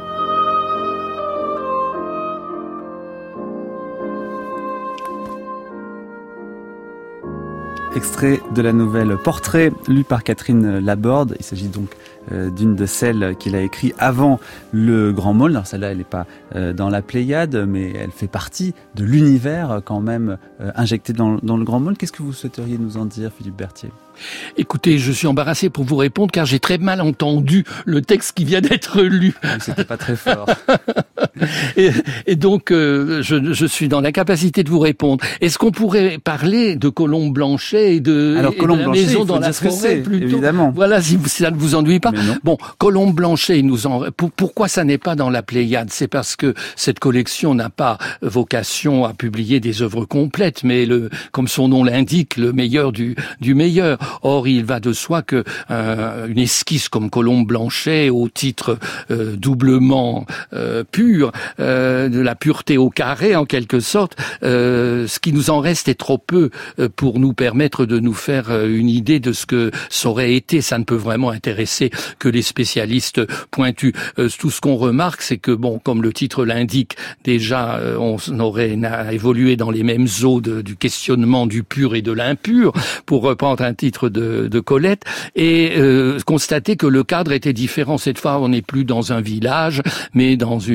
Extrait de la nouvelle Portrait, lu par Catherine Laborde. Il s'agit donc euh, d'une de celles qu'il a écrites avant le Grand Maulne. Alors celle-là, elle n'est pas euh, dans la Pléiade, mais elle fait partie de l'univers quand même euh, injecté dans, dans le Grand Maulne. Qu'est-ce que vous souhaiteriez nous en dire, Philippe Berthier ? Écoutez, je suis embarrassé pour vous répondre car j'ai très mal entendu le texte qui vient d'être lu. Oui, c'était pas très fort. et, et donc, euh, je, je suis dans l'incapacité de vous répondre. Est-ce qu'on pourrait parler de Colombe Blanchet et de, Alors, et de la Blanchet, maison dans la forêt c'est, plutôt évidemment. Voilà, si, si ça ne vous ennuie pas. Bon, Colombe Blanchet, il nous en... Pour, pourquoi ça n'est pas dans la Pléiade ? C'est parce que cette collection n'a pas vocation à publier des œuvres complètes, mais le, comme son nom l'indique, le meilleur du, du meilleur. Or, il va de soi que euh, une esquisse comme Colombe Blanchet, au titre euh, doublement euh, pur, euh, de la pureté au carré en quelque sorte, euh, ce qui nous en reste est trop peu euh, pour nous permettre de nous faire euh, une idée de ce que ça aurait été. Ça ne peut vraiment intéresser que les spécialistes pointus. Euh, tout ce qu'on remarque, c'est que, bon, comme le titre l'indique, déjà, euh, on aurait évolué dans les mêmes eaux de, du questionnement du pur et de l'impur, pour reprendre un titre De, de Colette, et euh, constater que le cadre était différent. Cette fois, on n'est plus dans un village, mais dans une ville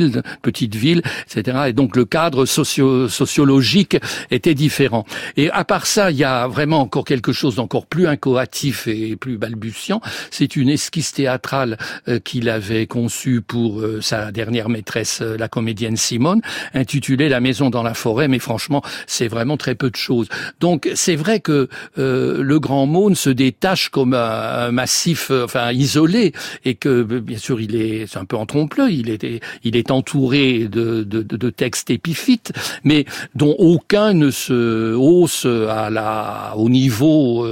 ville, petite ville, et cetera. Et donc le cadre socio- sociologique était différent. Et à part ça, il y a vraiment encore quelque chose d'encore plus incoatif et plus balbutiant. C'est une esquisse théâtrale euh, qu'il avait conçue pour euh, sa dernière maîtresse, euh, la comédienne Simone, intitulée La maison dans la forêt. Mais franchement, c'est vraiment très peu de choses. Donc c'est vrai que euh, le Grand Maune se détache comme un, un massif, euh, enfin isolé, et que bien sûr il est, c'est un peu en trompe-l'œil. Il est, il est entouré de, de, de textes épiphytes, mais dont aucun ne se hausse à la, au niveau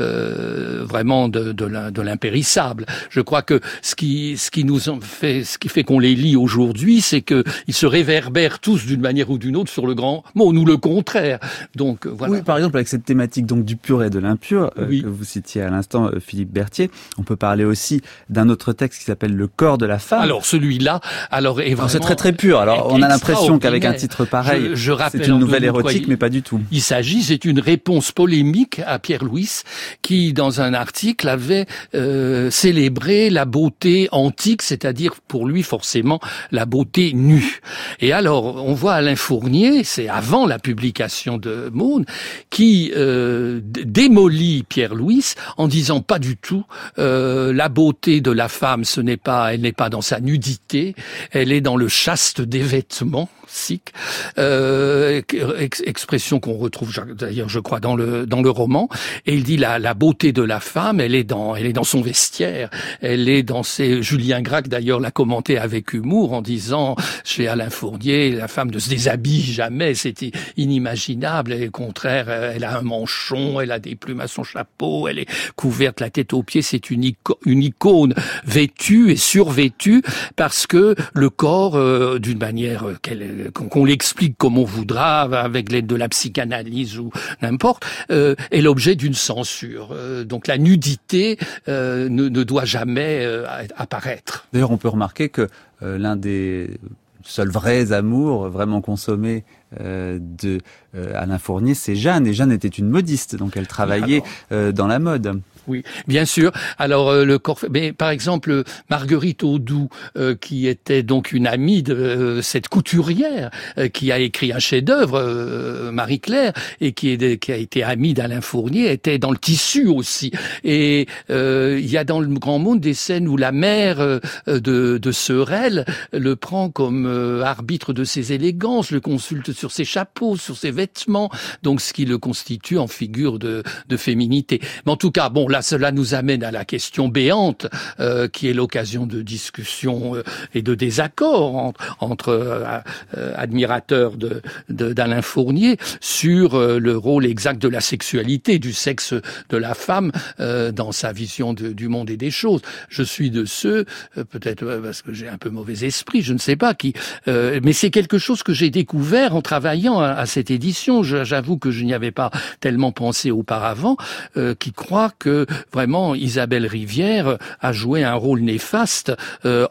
euh, vraiment de, de, de l'impérissable. Je crois que ce qui, ce qui nous fait, ce qui fait qu'on les lit aujourd'hui, c'est que ils se réverbèrent tous d'une manière ou d'une autre sur le Grand Maune, ou le contraire. Donc voilà. Oui, par exemple avec cette thématique donc du pur et de l'impur euh, oui. que vous citiez à l'instant, euh, Philippe Berthier, on peut parler aussi d'un autre texte qui s'appelle Le corps de la femme. Alors celui-là, alors est vraiment, c'est très très pur. Alors on a l'impression qu'avec un titre pareil, je, je c'est une nouvelle érotique, mais pas du tout. Il s'agit, c'est une réponse polémique à Pierre Louis, qui dans un article avait euh, célébré la beauté antique, c'est-à-dire pour lui forcément la beauté nue. Et alors on voit Alain Fournier, c'est avant la publication de Maune, qui euh, démolit Pierre Louis en disant pas du tout euh, la beauté de la femme, ce n'est pas, elle n'est pas dans sa nudité, elle est dans le chaste des vêtements. Sikh, euh, ex- expression qu'on retrouve d'ailleurs, je crois, dans le dans le roman. Et il dit la la beauté de la femme, elle est dans elle est dans son vestiaire, elle est dans ses. Julien Gracq d'ailleurs l'a commenté avec humour en disant chez Alain Fournier, la femme ne se déshabille jamais, c'était inimaginable. Et au contraire, elle a un manchon, elle a des plumes à son chapeau, elle est couverte la tête aux pieds. C'est une icône, une icône vêtue et survêtue parce que le corps, euh, d'une manière euh, qu'elle qu'on l'explique comme on voudra, avec l'aide de la psychanalyse ou n'importe, euh, est l'objet d'une censure. Euh, donc la nudité euh, ne, ne doit jamais euh, apparaître. D'ailleurs, on peut remarquer que euh, l'un des seuls vrais amours vraiment consommés euh, de euh, Alain Fournier, c'est Jeanne. Et Jeanne était une modiste, donc elle travaillait euh, dans la mode. Oui, bien sûr. Alors euh, le corps, mais par exemple Marguerite Audoux, euh, qui était donc une amie de euh, cette couturière, euh, qui a écrit un chef-d'œuvre, euh, Marie-Claire, et qui, est, qui a été amie d'Alain Fournier, était dans le tissu aussi. Et euh, il y a dans le Grand Maune des scènes où la mère euh, de, de Sorel le prend comme euh, arbitre de ses élégances, le consulte sur ses chapeaux, sur ses vêtements, donc ce qui le constitue en figure de, de féminité. Mais en tout cas, bon. Là, cela nous amène à la question béante, euh, qui est l'occasion de discussions euh, et de désaccords entre, entre euh, euh, admirateurs de, de, d'Alain Fournier sur euh, le rôle exact de la sexualité, du sexe de la femme euh, dans sa vision de, du monde et des choses. Je suis de ceux, euh, peut-être euh, parce que j'ai un peu mauvais esprit, je ne sais pas qui, euh, mais c'est quelque chose que j'ai découvert en travaillant à, à cette édition. Je, j'avoue que je n'y avais pas tellement pensé auparavant, euh, qui croit que vraiment Isabelle Rivière a joué un rôle néfaste euh,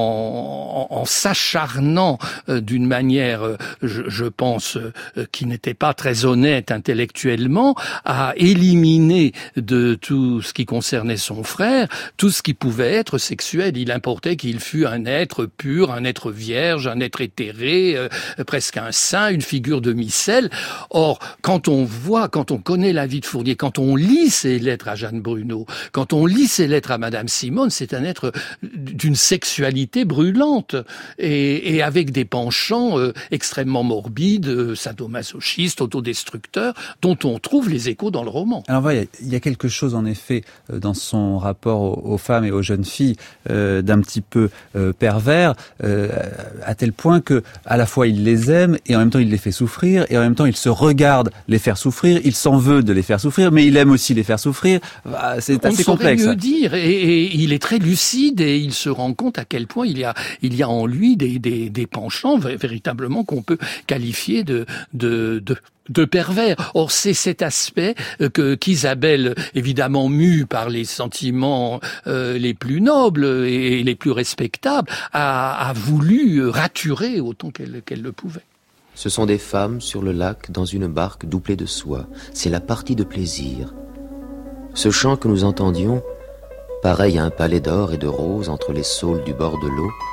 en, en, en s'acharnant euh, d'une manière, euh, je, je pense, euh, qui n'était pas très honnête intellectuellement, à éliminer de tout ce qui concernait son frère, tout ce qui pouvait être sexuel. Il importait qu'il fût un être pur, un être vierge, un être éthéré, euh, presque un saint, une figure de micelle. Or, quand on voit, quand on connaît la vie de Fournier, quand on lit ses lettres à Jeanne Bruno, quand on lit ses lettres à Madame Simone, c'est un être d'une sexualité brûlante et, et avec des penchants euh, extrêmement morbides, euh, sadomasochistes, autodestructeurs, dont on trouve les échos dans le roman. Alors voilà, il y a quelque chose en effet euh, dans son rapport aux, aux femmes et aux jeunes filles euh, d'un petit peu euh, pervers, euh, à tel point que à la fois il les aime et en même temps il les fait souffrir et en même temps il se regarde les faire souffrir, il s'en veut de les faire souffrir, mais il aime aussi les faire souffrir. C'est assez complexe. On ne saurait mieux dire. Et, et il est très lucide et il se rend compte à quel point il y a, il y a en lui des, des, des penchants véritablement qu'on peut qualifier de, de, de de pervers. Or, c'est cet aspect que qu'Isabelle, évidemment mue par les sentiments euh, les plus nobles et les plus respectables, a, a voulu raturer autant qu'elle, qu'elle le pouvait. Ce sont des femmes sur le lac dans une barque doublée de soie. C'est la partie de plaisir. Ce chant que nous entendions, pareil à un palais d'or et de roses entre les saules du bord de l'eau,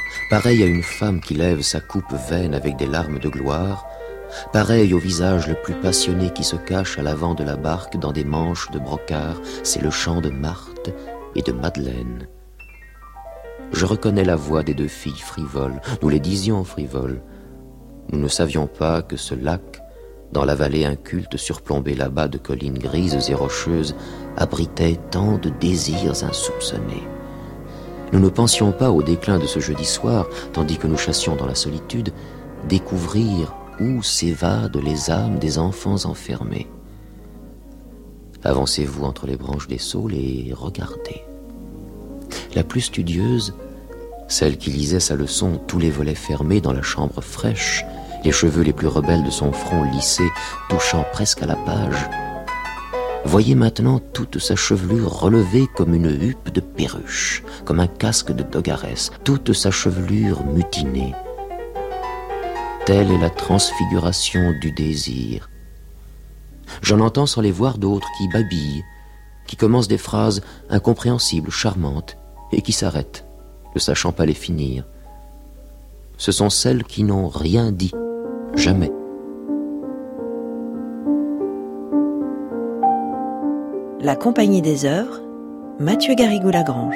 pareil à une femme qui lève sa coupe vaine avec des larmes de gloire, pareil au visage le plus passionné qui se cache à l'avant de la barque dans des manches de brocart, c'est le chant de Marthe et de Madeleine. Je reconnais la voix des deux filles frivoles, nous les disions frivoles. Nous ne savions pas que ce lac, dans la vallée inculte surplombée là-bas de collines grises et rocheuses, abritait tant de désirs insoupçonnés. Nous ne pensions pas au déclin de ce jeudi soir, tandis que nous chassions dans la solitude, découvrir où s'évadent les âmes des enfants enfermés. Avancez-vous entre les branches des saules et regardez. La plus studieuse, celle qui lisait sa leçon tous les volets fermés dans la chambre fraîche, les cheveux les plus rebelles de son front lissé, touchant presque à la page, voyez maintenant toute sa chevelure relevée comme une huppe de perruche, comme un casque de dogaresse, toute sa chevelure mutinée. Telle est la transfiguration du désir. J'en entends sans les voir d'autres qui babillent, qui commencent des phrases incompréhensibles, charmantes, et qui s'arrêtent, ne sachant pas les finir. Ce sont celles qui n'ont rien dit, jamais. La Compagnie des Heures, Mathieu Garrigou-Lagrange.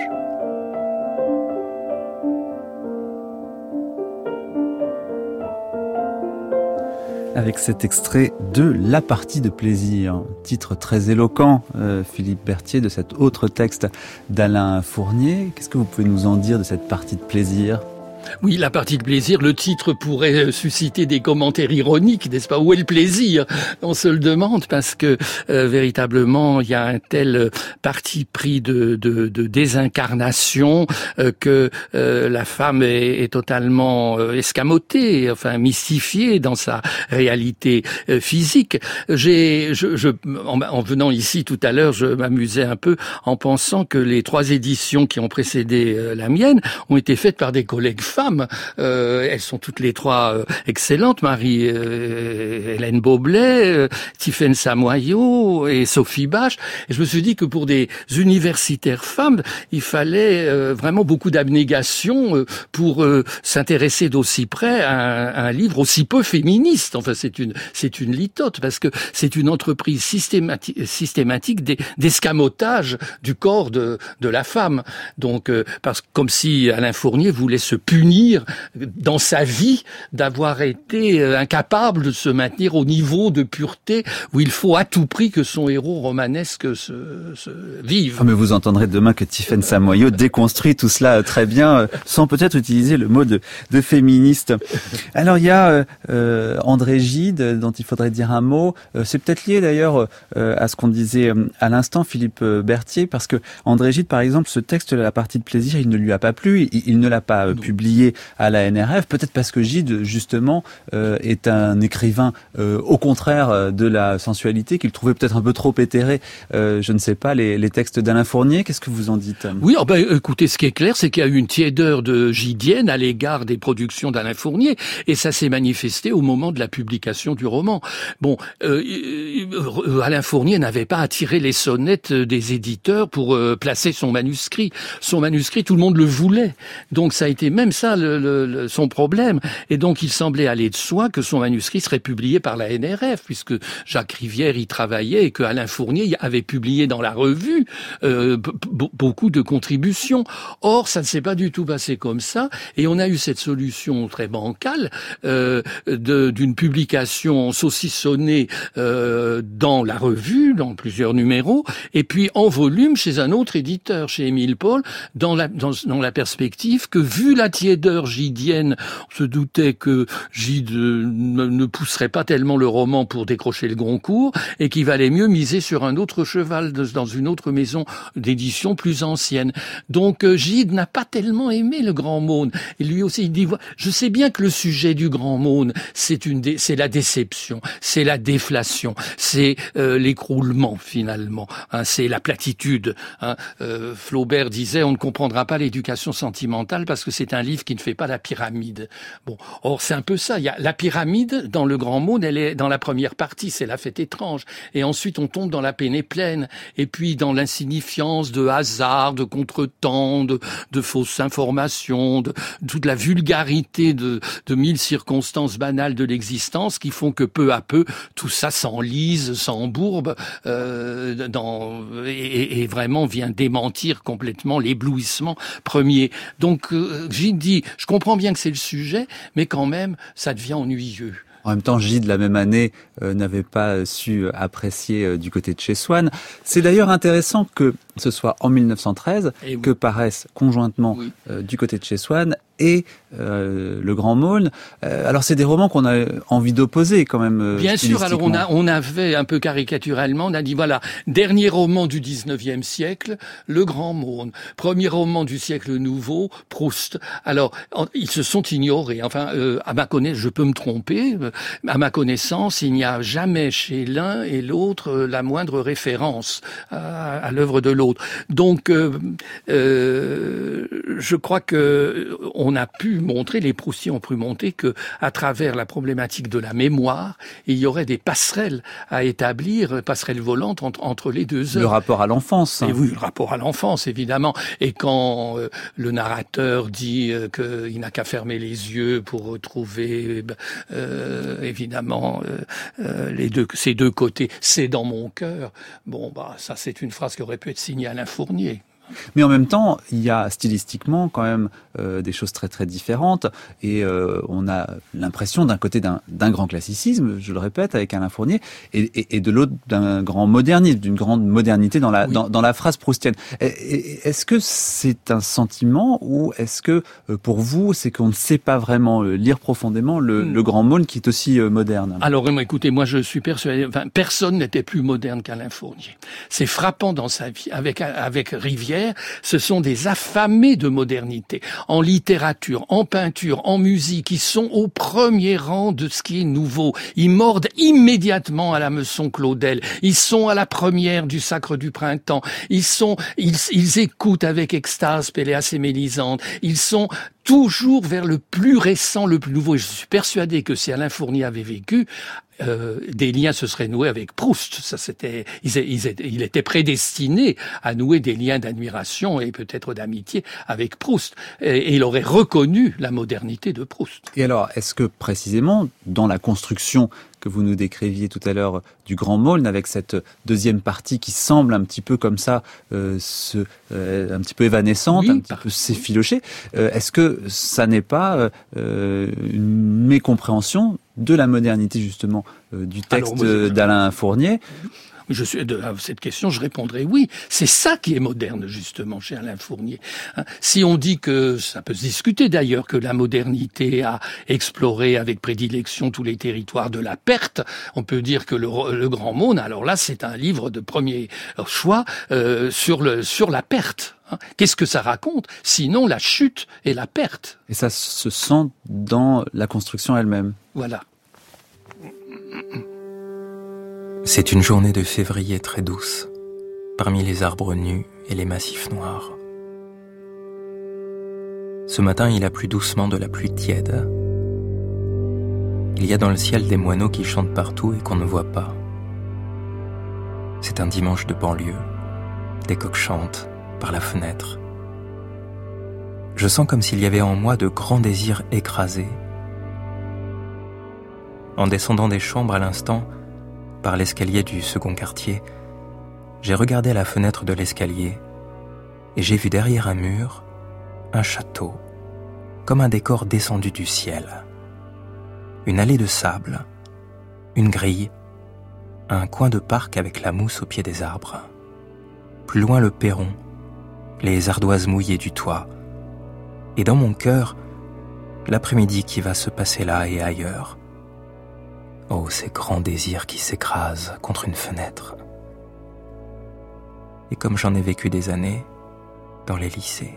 Avec cet extrait de La partie de plaisir, titre très éloquent, euh, Philippe Berthier, de cet autre texte d'Alain Fournier. Qu'est-ce que vous pouvez nous en dire de cette partie de plaisir ? Oui, la partie de plaisir, le titre pourrait susciter des commentaires ironiques, n'est-ce pas? Où est le plaisir? On se le demande parce que euh, véritablement, il y a un tel parti pris de, de, de désincarnation euh, que euh, la femme est, est totalement euh, escamotée, enfin mystifiée dans sa réalité euh, physique. J'ai, je, je, en, en venant ici tout à l'heure, je m'amusais un peu en pensant que les trois éditions qui ont précédé euh, la mienne ont été faites par des collègues femmes. Euh, elles sont toutes les trois euh, excellentes. Marie euh, Hélène Boblet, euh, Tiffaine Samoyau et Sophie Bache. Et je me suis dit que pour des universitaires femmes, il fallait euh, vraiment beaucoup d'abnégation euh, pour euh, s'intéresser d'aussi près à un, à un livre aussi peu féministe. Enfin, c'est une c'est une litote parce que c'est une entreprise systématique systématique d'escamotage du corps de de la femme. Donc, euh, parce comme si Alain Fournier voulait se punir dans sa vie d'avoir été incapable de se maintenir au niveau de pureté où il faut à tout prix que son héros romanesque se, se vive. Ah mais vous entendrez demain que Tiffaine Samoyau déconstruit tout cela très bien, sans peut-être utiliser le mot de, de féministe. Alors il y a euh, André Gide, dont il faudrait dire un mot. Euh, c'est peut-être lié d'ailleurs euh, à ce qu'on disait à l'instant, Philippe Berthier, parce que André Gide, par exemple, ce texte, La partie de plaisir, il ne lui a pas plu, il, il ne l'a pas euh, publié à la N R F, peut-être parce que Gide, justement, euh, est un écrivain euh, au contraire de la sensualité, qu'il trouvait peut-être un peu trop éthéré, euh, je ne sais pas, les, les textes d'Alain Fournier. Qu'est-ce que vous en dites? Oui, oh ben, écoutez, ce qui est clair, c'est qu'il y a eu une tiédeur de gidienne à l'égard des productions d'Alain Fournier, et ça s'est manifesté au moment de la publication du roman. Bon, euh, euh, Alain Fournier n'avait pas attiré les sonnettes des éditeurs pour euh, placer son manuscrit. Son manuscrit, tout le monde le voulait. Donc ça a été même ça le, le, le, son problème. Et donc il semblait aller de soi que son manuscrit serait publié par la N R F, puisque Jacques Rivière y travaillait et que Alain Fournier avait publié dans la revue euh, b- beaucoup de contributions. Or, ça ne s'est pas du tout passé comme ça, et on a eu cette solution très bancale euh, de, d'une publication saucissonnée euh, dans la revue, dans plusieurs numéros, et puis en volume chez un autre éditeur, chez Émile Paul, dans la, dans, dans la perspective que, vu la tiédeur gidienne, on se doutait que Gide ne, ne pousserait pas tellement le roman pour décrocher le Goncourt, et qu'il valait mieux miser sur un autre cheval de, dans une autre maison d'édition plus ancienne. Donc Gide n'a pas tellement aimé le Grand Maune. Et lui aussi, il dit, je sais bien que le sujet du Grand Maune, c'est une, dé, c'est la déception, c'est la déflation, c'est euh, l'écroulement finalement, hein, c'est la platitude. Hein. Euh, Flaubert disait, on ne comprendra pas l'éducation sentimentale parce que c'est un livre rêve qui ne fait pas la pyramide. Bon, or c'est un peu ça. Il y a la pyramide dans le Grand Maune, elle est dans la première partie, c'est la fête étrange. Et ensuite on tombe dans la pénéplaine, et puis dans l'insignifiance de hasard, de contretemps, de, de fausses informations, de, de toute la vulgarité de, de mille circonstances banales de l'existence qui font que peu à peu tout ça s'enlise, s'embourbe, euh, dans, et, et vraiment vient démentir complètement l'éblouissement premier. Donc euh, j'ai dit, je comprends bien que c'est le sujet, mais quand même ça devient ennuyeux. En même temps, Gide, la même année, euh, n'avait pas su apprécier euh, du côté de chez Swann. C'est d'ailleurs intéressant que ce soit en mille neuf cent treize oui. que paraissent conjointement oui. euh, du côté de chez Swann et euh, Le Grand Maune. Euh, alors c'est des romans qu'on a envie d'opposer quand même. Euh, Bien sûr, alors on a on avait un peu caricaturellement, on a dit voilà, dernier roman du dix-neuvième siècle, Le Grand Maune. Premier roman du siècle nouveau, Proust. Alors en, ils se sont ignorés. Enfin, euh, à ma connaissance, je peux me tromper. À ma connaissance, il n'y a jamais chez l'un et l'autre euh, la moindre référence à, à l'œuvre de l'autre. Donc, euh, euh, je crois que on a pu montrer, les Proustiens ont pu montrer que, à travers la problématique de la mémoire, il y aurait des passerelles à établir, passerelles volantes entre, entre les deux œuvres. Le rapport à l'enfance. Hein. Et oui, le rapport à l'enfance, évidemment. Et quand euh, le narrateur dit euh, qu'il n'a qu'à fermer les yeux pour retrouver, euh, évidemment, euh, euh, les deux, ces deux côtés, c'est dans mon cœur. Bon, bah, ça, c'est une phrase qui aurait pu être signée Alain Fournier. Mais en même temps, il y a stylistiquement quand même euh, des choses très très différentes et euh, on a l'impression d'un côté d'un, d'un grand classicisme, je le répète, avec Alain Fournier, et, et, et de l'autre d'un grand modernisme, d'une grande modernité dans la oui. dans, dans la phrase proustienne. Et, et, est-ce que c'est un sentiment ou est-ce que euh, pour vous c'est qu'on ne sait pas vraiment euh, lire profondément le, mmh. le Grand Maune qui est aussi euh, moderne? Alors écoutez, moi je suis persuadé, enfin, personne n'était plus moderne qu'Alain Fournier. C'est frappant dans sa vie, avec avec Rivière. Ce sont des affamés de modernité, en littérature, en peinture, en musique. Ils sont au premier rang de ce qui est nouveau. Ils mordent immédiatement à la Meçon Claudel. Ils sont à la première du Sacre du Printemps. Ils sont, ils, ils écoutent avec extase Péléas et Mélisande. Ils sont toujours vers le plus récent, le plus nouveau. Et je suis persuadé que si Alain Fournier avait vécu, Euh, des liens se seraient noués avec Proust. Ça, c'était, ils, ils, il était prédestiné à nouer des liens d'admiration et peut-être d'amitié avec Proust. Et, et il aurait reconnu la modernité de Proust. Et alors, est-ce que précisément, dans la construction que vous nous décriviez tout à l'heure du Grand Maune, avec cette deuxième partie qui semble un petit peu comme ça, euh, se, euh, un petit peu évanescente, oui, un petit peu s'effilocher, euh, est-ce que ça n'est pas euh, une mécompréhension de la modernité justement euh, du texte Alors, moi, d'Alain Fournier? Je suis de cette question, je répondrai oui. C'est ça qui est moderne justement chez Alain Fournier. Si on dit que ça peut se discuter d'ailleurs que la modernité a exploré avec prédilection tous les territoires de la perte, on peut dire que le, le Grand Maune, alors là, c'est un livre de premier choix euh, sur le sur la perte. Qu'est-ce que ça raconte? Sinon la chute et la perte. Et ça se sent dans la construction elle-même. Voilà. C'est une journée de février très douce, parmi les arbres nus et les massifs noirs. Ce matin, il a plu doucement de la pluie tiède. Il y a dans le ciel des moineaux qui chantent partout et qu'on ne voit pas. C'est un dimanche de banlieue. Des coqs chantent par la fenêtre. Je sens comme s'il y avait en moi de grands désirs écrasés. En descendant des chambres à l'instant, par l'escalier du second quartier, j'ai regardé à la fenêtre de l'escalier et j'ai vu derrière un mur un château, comme un décor descendu du ciel. Une allée de sable, une grille, un coin de parc avec la mousse au pied des arbres. Plus loin le perron, les ardoises mouillées du toit, et dans mon cœur, l'après-midi qui va se passer là et ailleurs. Oh, ces grands désirs qui s'écrasent contre une fenêtre. Et comme j'en ai vécu des années, dans les lycées.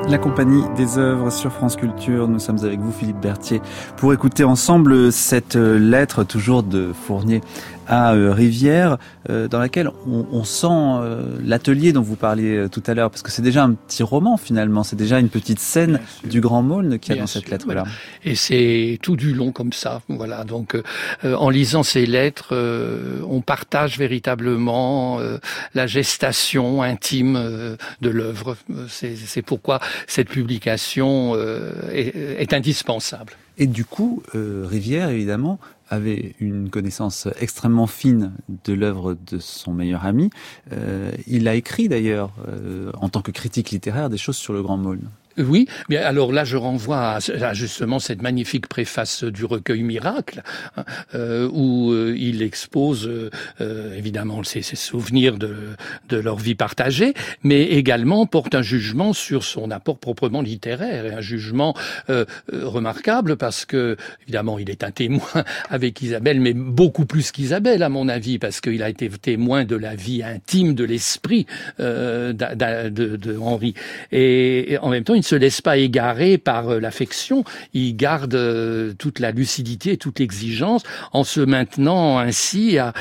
La compagnie des œuvres sur France Culture. Nous sommes avec vous, Philippe Berthier, pour écouter ensemble cette lettre toujours de Fournier à Rivière, dans laquelle on, on sent l'atelier dont vous parliez tout à l'heure, parce que c'est déjà un petit roman finalement, c'est déjà une petite scène du Grand Maulne qu'il y a Bien dans cette lettre-là. Et c'est tout du long comme ça, voilà. Donc, euh, en lisant ces lettres, euh, on partage véritablement euh, la gestation intime euh, de l'œuvre. C'est, c'est pourquoi cette publication euh, est, est indispensable. Et du coup, euh, Rivière, évidemment, avait une connaissance extrêmement fine de l'œuvre de son meilleur ami. Euh, il a écrit d'ailleurs, euh, en tant que critique littéraire, des choses sur le Grand Maulne. Oui, mais alors là je renvoie à, à justement cette magnifique préface du recueil Miracle, hein, euh, où euh, il expose euh, évidemment ses, ses souvenirs de, de leur vie partagée, mais également porte un jugement sur son apport proprement littéraire, et un jugement euh, remarquable parce que évidemment il est un témoin avec Isabelle, mais beaucoup plus qu'Isabelle à mon avis, parce qu'il a été témoin de la vie intime, de l'esprit euh, de, de, de Henri, et, et en même temps il ne se laisse pas égarer par euh, l'affection, il garde euh, toute la lucidité, toute l'exigence, en se maintenant ainsi à,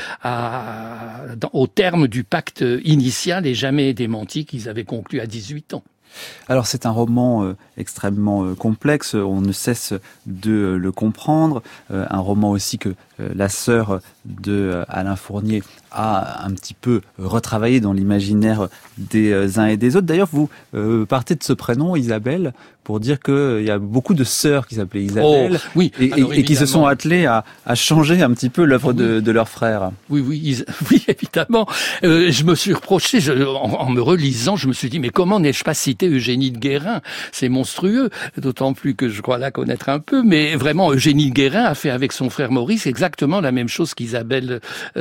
à, dans, au terme du pacte initial et jamais démenti qu'ils avaient conclu à dix-huit ans. Alors c'est un roman euh, extrêmement euh, complexe, on ne cesse de euh, le comprendre, euh, un roman aussi que euh, la sœur de euh, Alain Fournier a un petit peu retravaillé dans l'imaginaire des euh, uns et des autres. D'ailleurs, vous euh, partez de ce prénom, Isabelle, pour dire qu'il euh, y a beaucoup de sœurs qui s'appelaient Isabelle, oh, oui. et, Alors, et qui se sont attelées à, à changer un petit peu l'œuvre oui. de, de leur frère. Oui, oui, is- oui, évidemment. Euh, je me suis reproché, je, en, en me relisant, je me suis dit, mais comment n'ai-je pas cité Eugénie de Guérin? C'est monstrueux, d'autant plus que je crois la connaître un peu, mais vraiment, Eugénie de Guérin a fait avec son frère Maurice exactement la même chose qu'Isabelle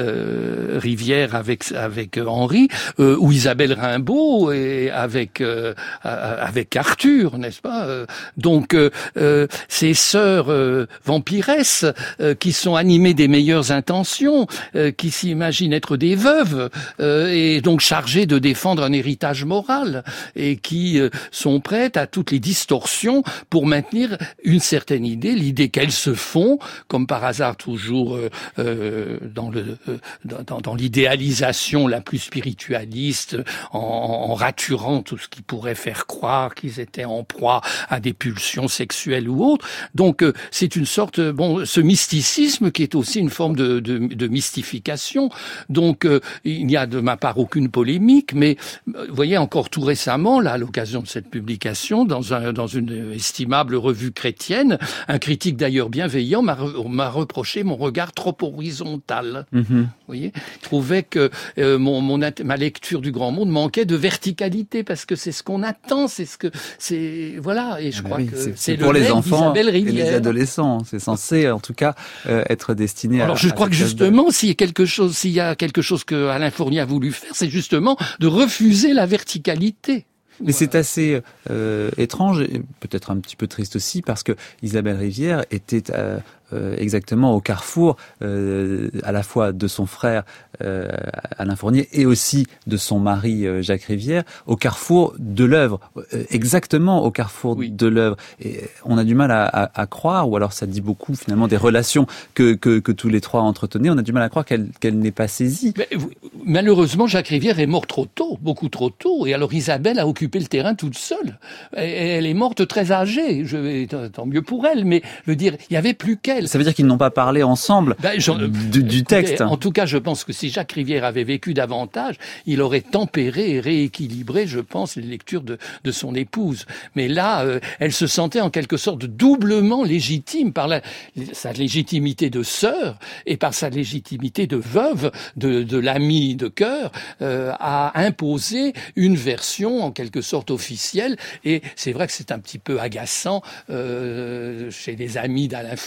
euh, Rivière avec avec Henri, euh, ou Isabelle Rimbaud et avec euh, avec Arthur, n'est-ce pas? Donc euh, euh, ces sœurs euh, vampiresses euh, qui sont animées des meilleures intentions, euh, qui s'imaginent être des veuves euh, et donc chargées de défendre un héritage moral et qui euh, sont prêtes à toutes les distorsions pour maintenir une certaine idée, l'idée qu'elles se font, comme par hasard toujours euh, euh, dans le euh, dans, dans l'idéalisation la plus spiritualiste, en, en raturant tout ce qui pourrait faire croire qu'ils étaient en proie à des pulsions sexuelles ou autres. Donc euh, c'est une sorte, bon, ce mysticisme qui est aussi une forme de, de, de mystification. Donc euh, il n'y a de ma part aucune polémique, mais euh, vous voyez, encore tout récemment, là, à l'occasion de cette publication, dans un dans une estimable revue chrétienne, un critique d'ailleurs bienveillant m'a, re, m'a reproché mon regard trop horizontal. Mm-hmm. Vous voyez, il trouvait que euh, mon, mon ma lecture du Grand Monde manquait de verticalité, parce que c'est ce qu'on attend, c'est ce que c'est voilà. Et je ah crois oui, que c'est, c'est, c'est pour le les enfants et les adolescents. C'est censé, en tout cas, euh, être destiné Alors, à. Alors, je à crois que justement, de... s'il y a quelque chose, s'il y a quelque chose que Alain Fournier a voulu faire, c'est justement de refuser la verticalité. Mais voilà. C'est assez euh, étrange, et peut-être un petit peu triste aussi, parce que Isabelle Rivière était euh, euh, exactement au carrefour euh, à la fois de son frère euh, Alain Fournier et aussi de son mari euh, Jacques Rivière, au carrefour de l'œuvre, euh, exactement au carrefour oui. de l'œuvre. Et on a du mal à, à, à croire, ou alors ça dit beaucoup finalement des relations que, que, que tous les trois entretenaient, on a du mal à croire qu'elle, qu'elle n'est pas saisie. Mais, malheureusement, Jacques Rivière est mort trop tôt, beaucoup trop tôt, et alors Isabelle a occupé le terrain toute seule. Et elle est morte très âgée, je, tant mieux pour elle, mais je veux dire, il n'y avait plus qu'elle. Ça veut dire qu'ils n'ont pas parlé ensemble ben, du, du texte. En tout cas, je pense que si Jacques Rivière avait vécu davantage, il aurait tempéré et rééquilibré, je pense, les lectures de, de son épouse. Mais là, euh, elle se sentait en quelque sorte doublement légitime par la, sa légitimité de sœur et par sa légitimité de veuve, de, de l'amie de cœur, euh, à imposer une version en quelque sorte officielle. Et c'est vrai que c'est un petit peu agaçant euh, chez les amis d'Alain Fournier et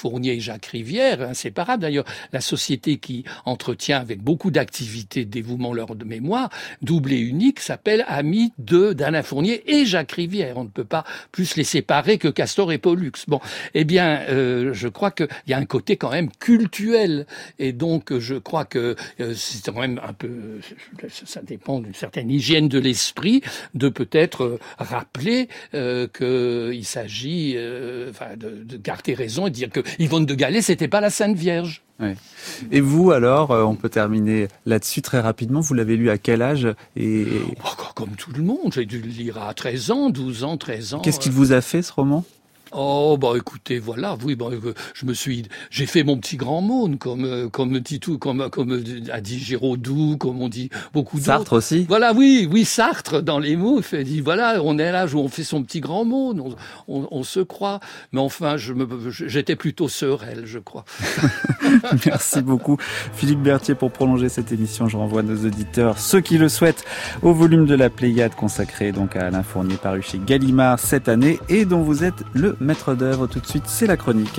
Jacques Rivière, inséparables d'ailleurs, la société qui entretient avec beaucoup d'activité, de dévouement leur de mémoire, double et unique, s'appelle Amis de d'Alain Fournier et Jacques Rivière. On ne peut pas plus les séparer que Castor et Pollux. Bon, eh bien, euh, je crois qu'il y a un côté quand même cultuel, et donc je crois que euh, c'est quand même un peu, ça dépend d'une certaine hygiène de l'esprit, de peut-être euh, rappeler euh, qu'il s'agit euh, enfin, de, de garder raison et de dire que Yvonne de Gallet, c'était pas la Sainte Vierge. Oui. Et vous alors, on peut terminer là-dessus très rapidement, vous l'avez lu à quel âge et... oh, comme tout le monde, j'ai dû le lire à treize ans, douze ans, treize ans. Qu'est-ce qu'il vous a fait ce roman ? Oh bah écoutez, voilà, oui, bah, je me suis, j'ai fait mon petit grand monde, comme comme dit tout, comme comme a dit Giraudoux, comme on dit beaucoup d'autres. Sartre aussi. Voilà, oui, oui, Sartre dans les mots, fait dit voilà, on est là où on fait son petit grand monde, on, on, on se croit, mais enfin, je me, j'étais plutôt Sorel, je crois. Merci beaucoup, Philippe Berthier, pour prolonger cette émission. Je renvoie nos auditeurs, ceux qui le souhaitent, au volume de la Pléiade consacré donc à Alain Fournier, paru chez Gallimard cette année et dont vous êtes le maître d'œuvre. Tout de suite, c'est la chronique.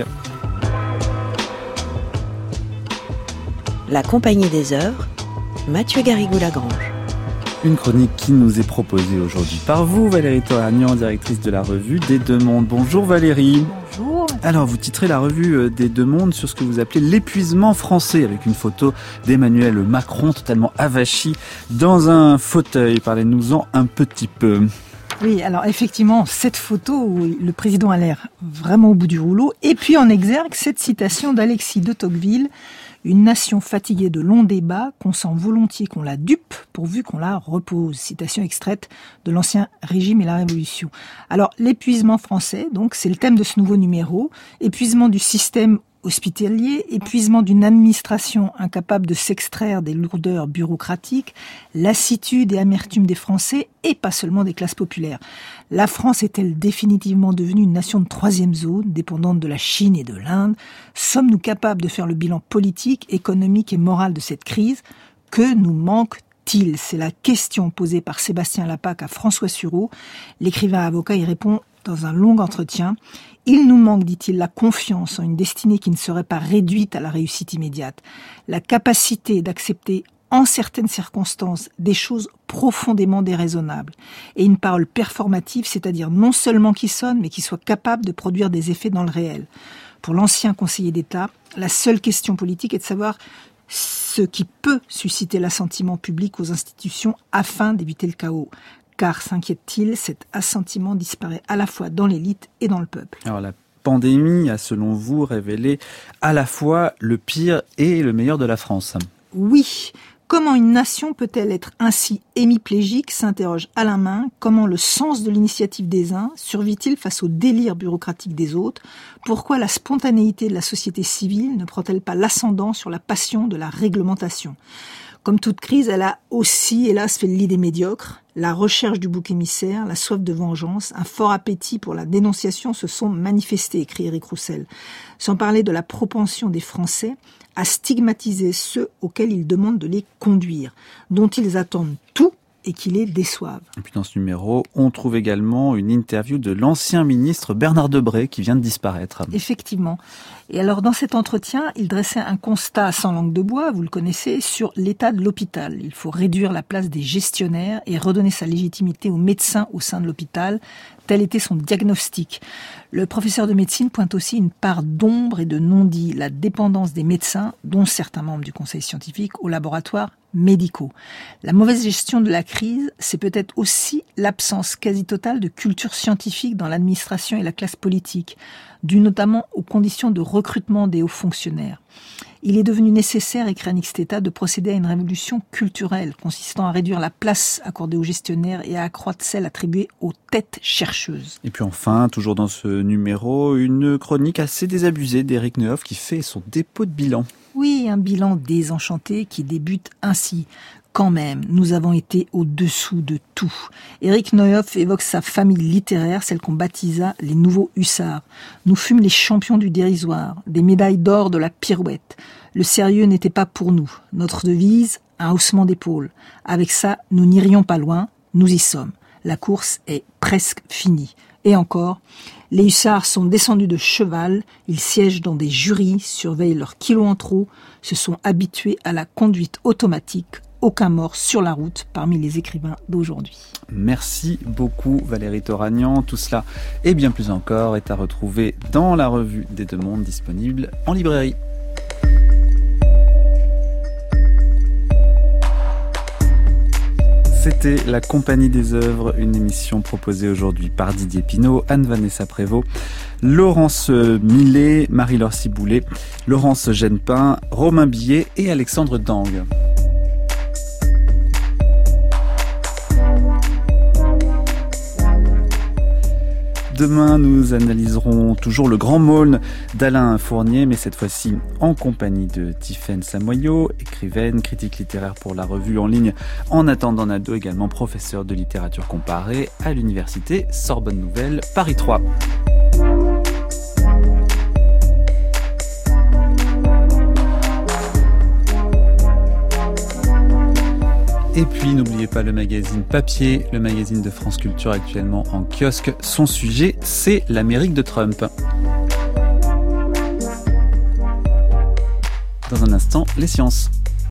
La Compagnie des œuvres, Mathieu Garrigou-Lagrange. Une chronique qui nous est proposée aujourd'hui par vous, Valérie Toragnan, directrice de la revue Des Deux Mondes. Bonjour Valérie. Bonjour. Alors, vous titrez la revue Des Deux Mondes sur ce que vous appelez l'épuisement français, avec une photo d'Emmanuel Macron totalement avachi dans un fauteuil. Parlez-nous-en un petit peu. Oui, alors effectivement, cette photo où le président a l'air vraiment au bout du rouleau, et puis en exergue cette citation d'Alexis de Tocqueville, « Une nation fatiguée de longs débats consent volontiers qu'on la dupe pourvu qu'on la repose », citation extraite de l'Ancien Régime et la Révolution. Alors l'épuisement français, donc c'est le thème de ce nouveau numéro, épuisement du système hospitalier, épuisement d'une administration incapable de s'extraire des lourdeurs bureaucratiques, lassitude et amertume des Français et pas seulement des classes populaires. La France est-elle définitivement devenue une nation de troisième zone, dépendante de la Chine et de l'Inde ? Sommes-nous capables de faire le bilan politique, économique et moral de cette crise ? Que nous manque-t-il ? C'est la question posée par Sébastien Lapac à François Sureau. L'écrivain avocat y répond dans un long entretien. Il nous manque, dit-il, la confiance en une destinée qui ne serait pas réduite à la réussite immédiate, la capacité d'accepter en certaines circonstances des choses profondément déraisonnables, et une parole performative, c'est-à-dire non seulement qui sonne, mais qui soit capable de produire des effets dans le réel. Pour l'ancien conseiller d'État, la seule question politique est de savoir ce qui peut susciter l'assentiment public aux institutions afin d'éviter le chaos. Car, s'inquiète-t-il, cet assentiment disparaît à la fois dans l'élite et dans le peuple. Alors la pandémie a, selon vous, révélé à la fois le pire et le meilleur de la France. Oui. Comment une nation peut-elle être ainsi hémiplégique, s'interroge Alain Minc. Comment le sens de l'initiative des uns survit-il face au délire bureaucratique des autres ? Pourquoi la spontanéité de la société civile ne prend-elle pas l'ascendant sur la passion de la réglementation ? Comme toute crise, elle a aussi, hélas, fait le lit des médiocres. La recherche du bouc émissaire, la soif de vengeance, un fort appétit pour la dénonciation se sont manifestés, écrit Éric Roussel. Sans parler de la propension des Français à stigmatiser ceux auxquels ils demandent de les conduire, dont ils attendent tout et qui les déçoivent. Et puis dans ce numéro, on trouve également une interview de l'ancien ministre Bernard Debré qui vient de disparaître. Effectivement. Et alors dans cet entretien, il dressait un constat sans langue de bois, vous le connaissez, sur l'état de l'hôpital. Il faut réduire la place des gestionnaires et redonner sa légitimité aux médecins au sein de l'hôpital. Tel était son diagnostic. Le professeur de médecine pointe aussi une part d'ombre et de non-dit, la dépendance des médecins, dont certains membres du conseil scientifique, aux laboratoires médicaux. La mauvaise gestion de la crise, c'est peut-être aussi l'absence quasi totale de culture scientifique dans l'administration et la classe politique, due notamment aux conditions de recrutement des hauts fonctionnaires. Il est devenu nécessaire, écrit Annick Stetta, de procéder à une révolution culturelle consistant à réduire la place accordée aux gestionnaires et à accroître celle attribuée aux têtes chercheuses. Et puis enfin, toujours dans ce numéro, une chronique assez désabusée d'Éric Neuhoff qui fait son dépôt de bilan. Oui, un bilan désenchanté qui débute ainsi. Quand même, nous avons été au-dessous de tout. Éric Neuhoff évoque sa famille littéraire, celle qu'on baptisa les nouveaux hussards. Nous fûmes les champions du dérisoire, des médailles d'or de la pirouette. Le sérieux n'était pas pour nous. Notre devise, un haussement d'épaule. Avec ça, nous n'irions pas loin, nous y sommes. La course est presque finie. Et encore, les hussards sont descendus de cheval, ils siègent dans des jurys, surveillent leurs kilos en trop, se sont habitués à la conduite automatique. Aucun mort sur la route parmi les écrivains d'aujourd'hui. Merci beaucoup Valérie Toragnan. Tout cela et bien plus encore est à retrouver dans la revue des Deux Mondes disponible en librairie. C'était La Compagnie des œuvres, une émission proposée aujourd'hui par Didier Pinault, Anne-Vanessa Prévost, Laurence Millet, Marie-Laure Ciboulet, Laurence Genepin, Romain Billet et Alexandre Dang. Demain, nous analyserons toujours le Grand Maulne d'Alain Fournier, mais cette fois-ci en compagnie de Tiffaine Samoyau, écrivaine, critique littéraire pour la revue en ligne En attendant Nado, également professeur de littérature comparée à l'université Sorbonne Nouvelle Paris trois. Et puis, n'oubliez pas le magazine Papier, le magazine de France Culture actuellement en kiosque. Son sujet, c'est l'Amérique de Trump. Dans un instant, les sciences.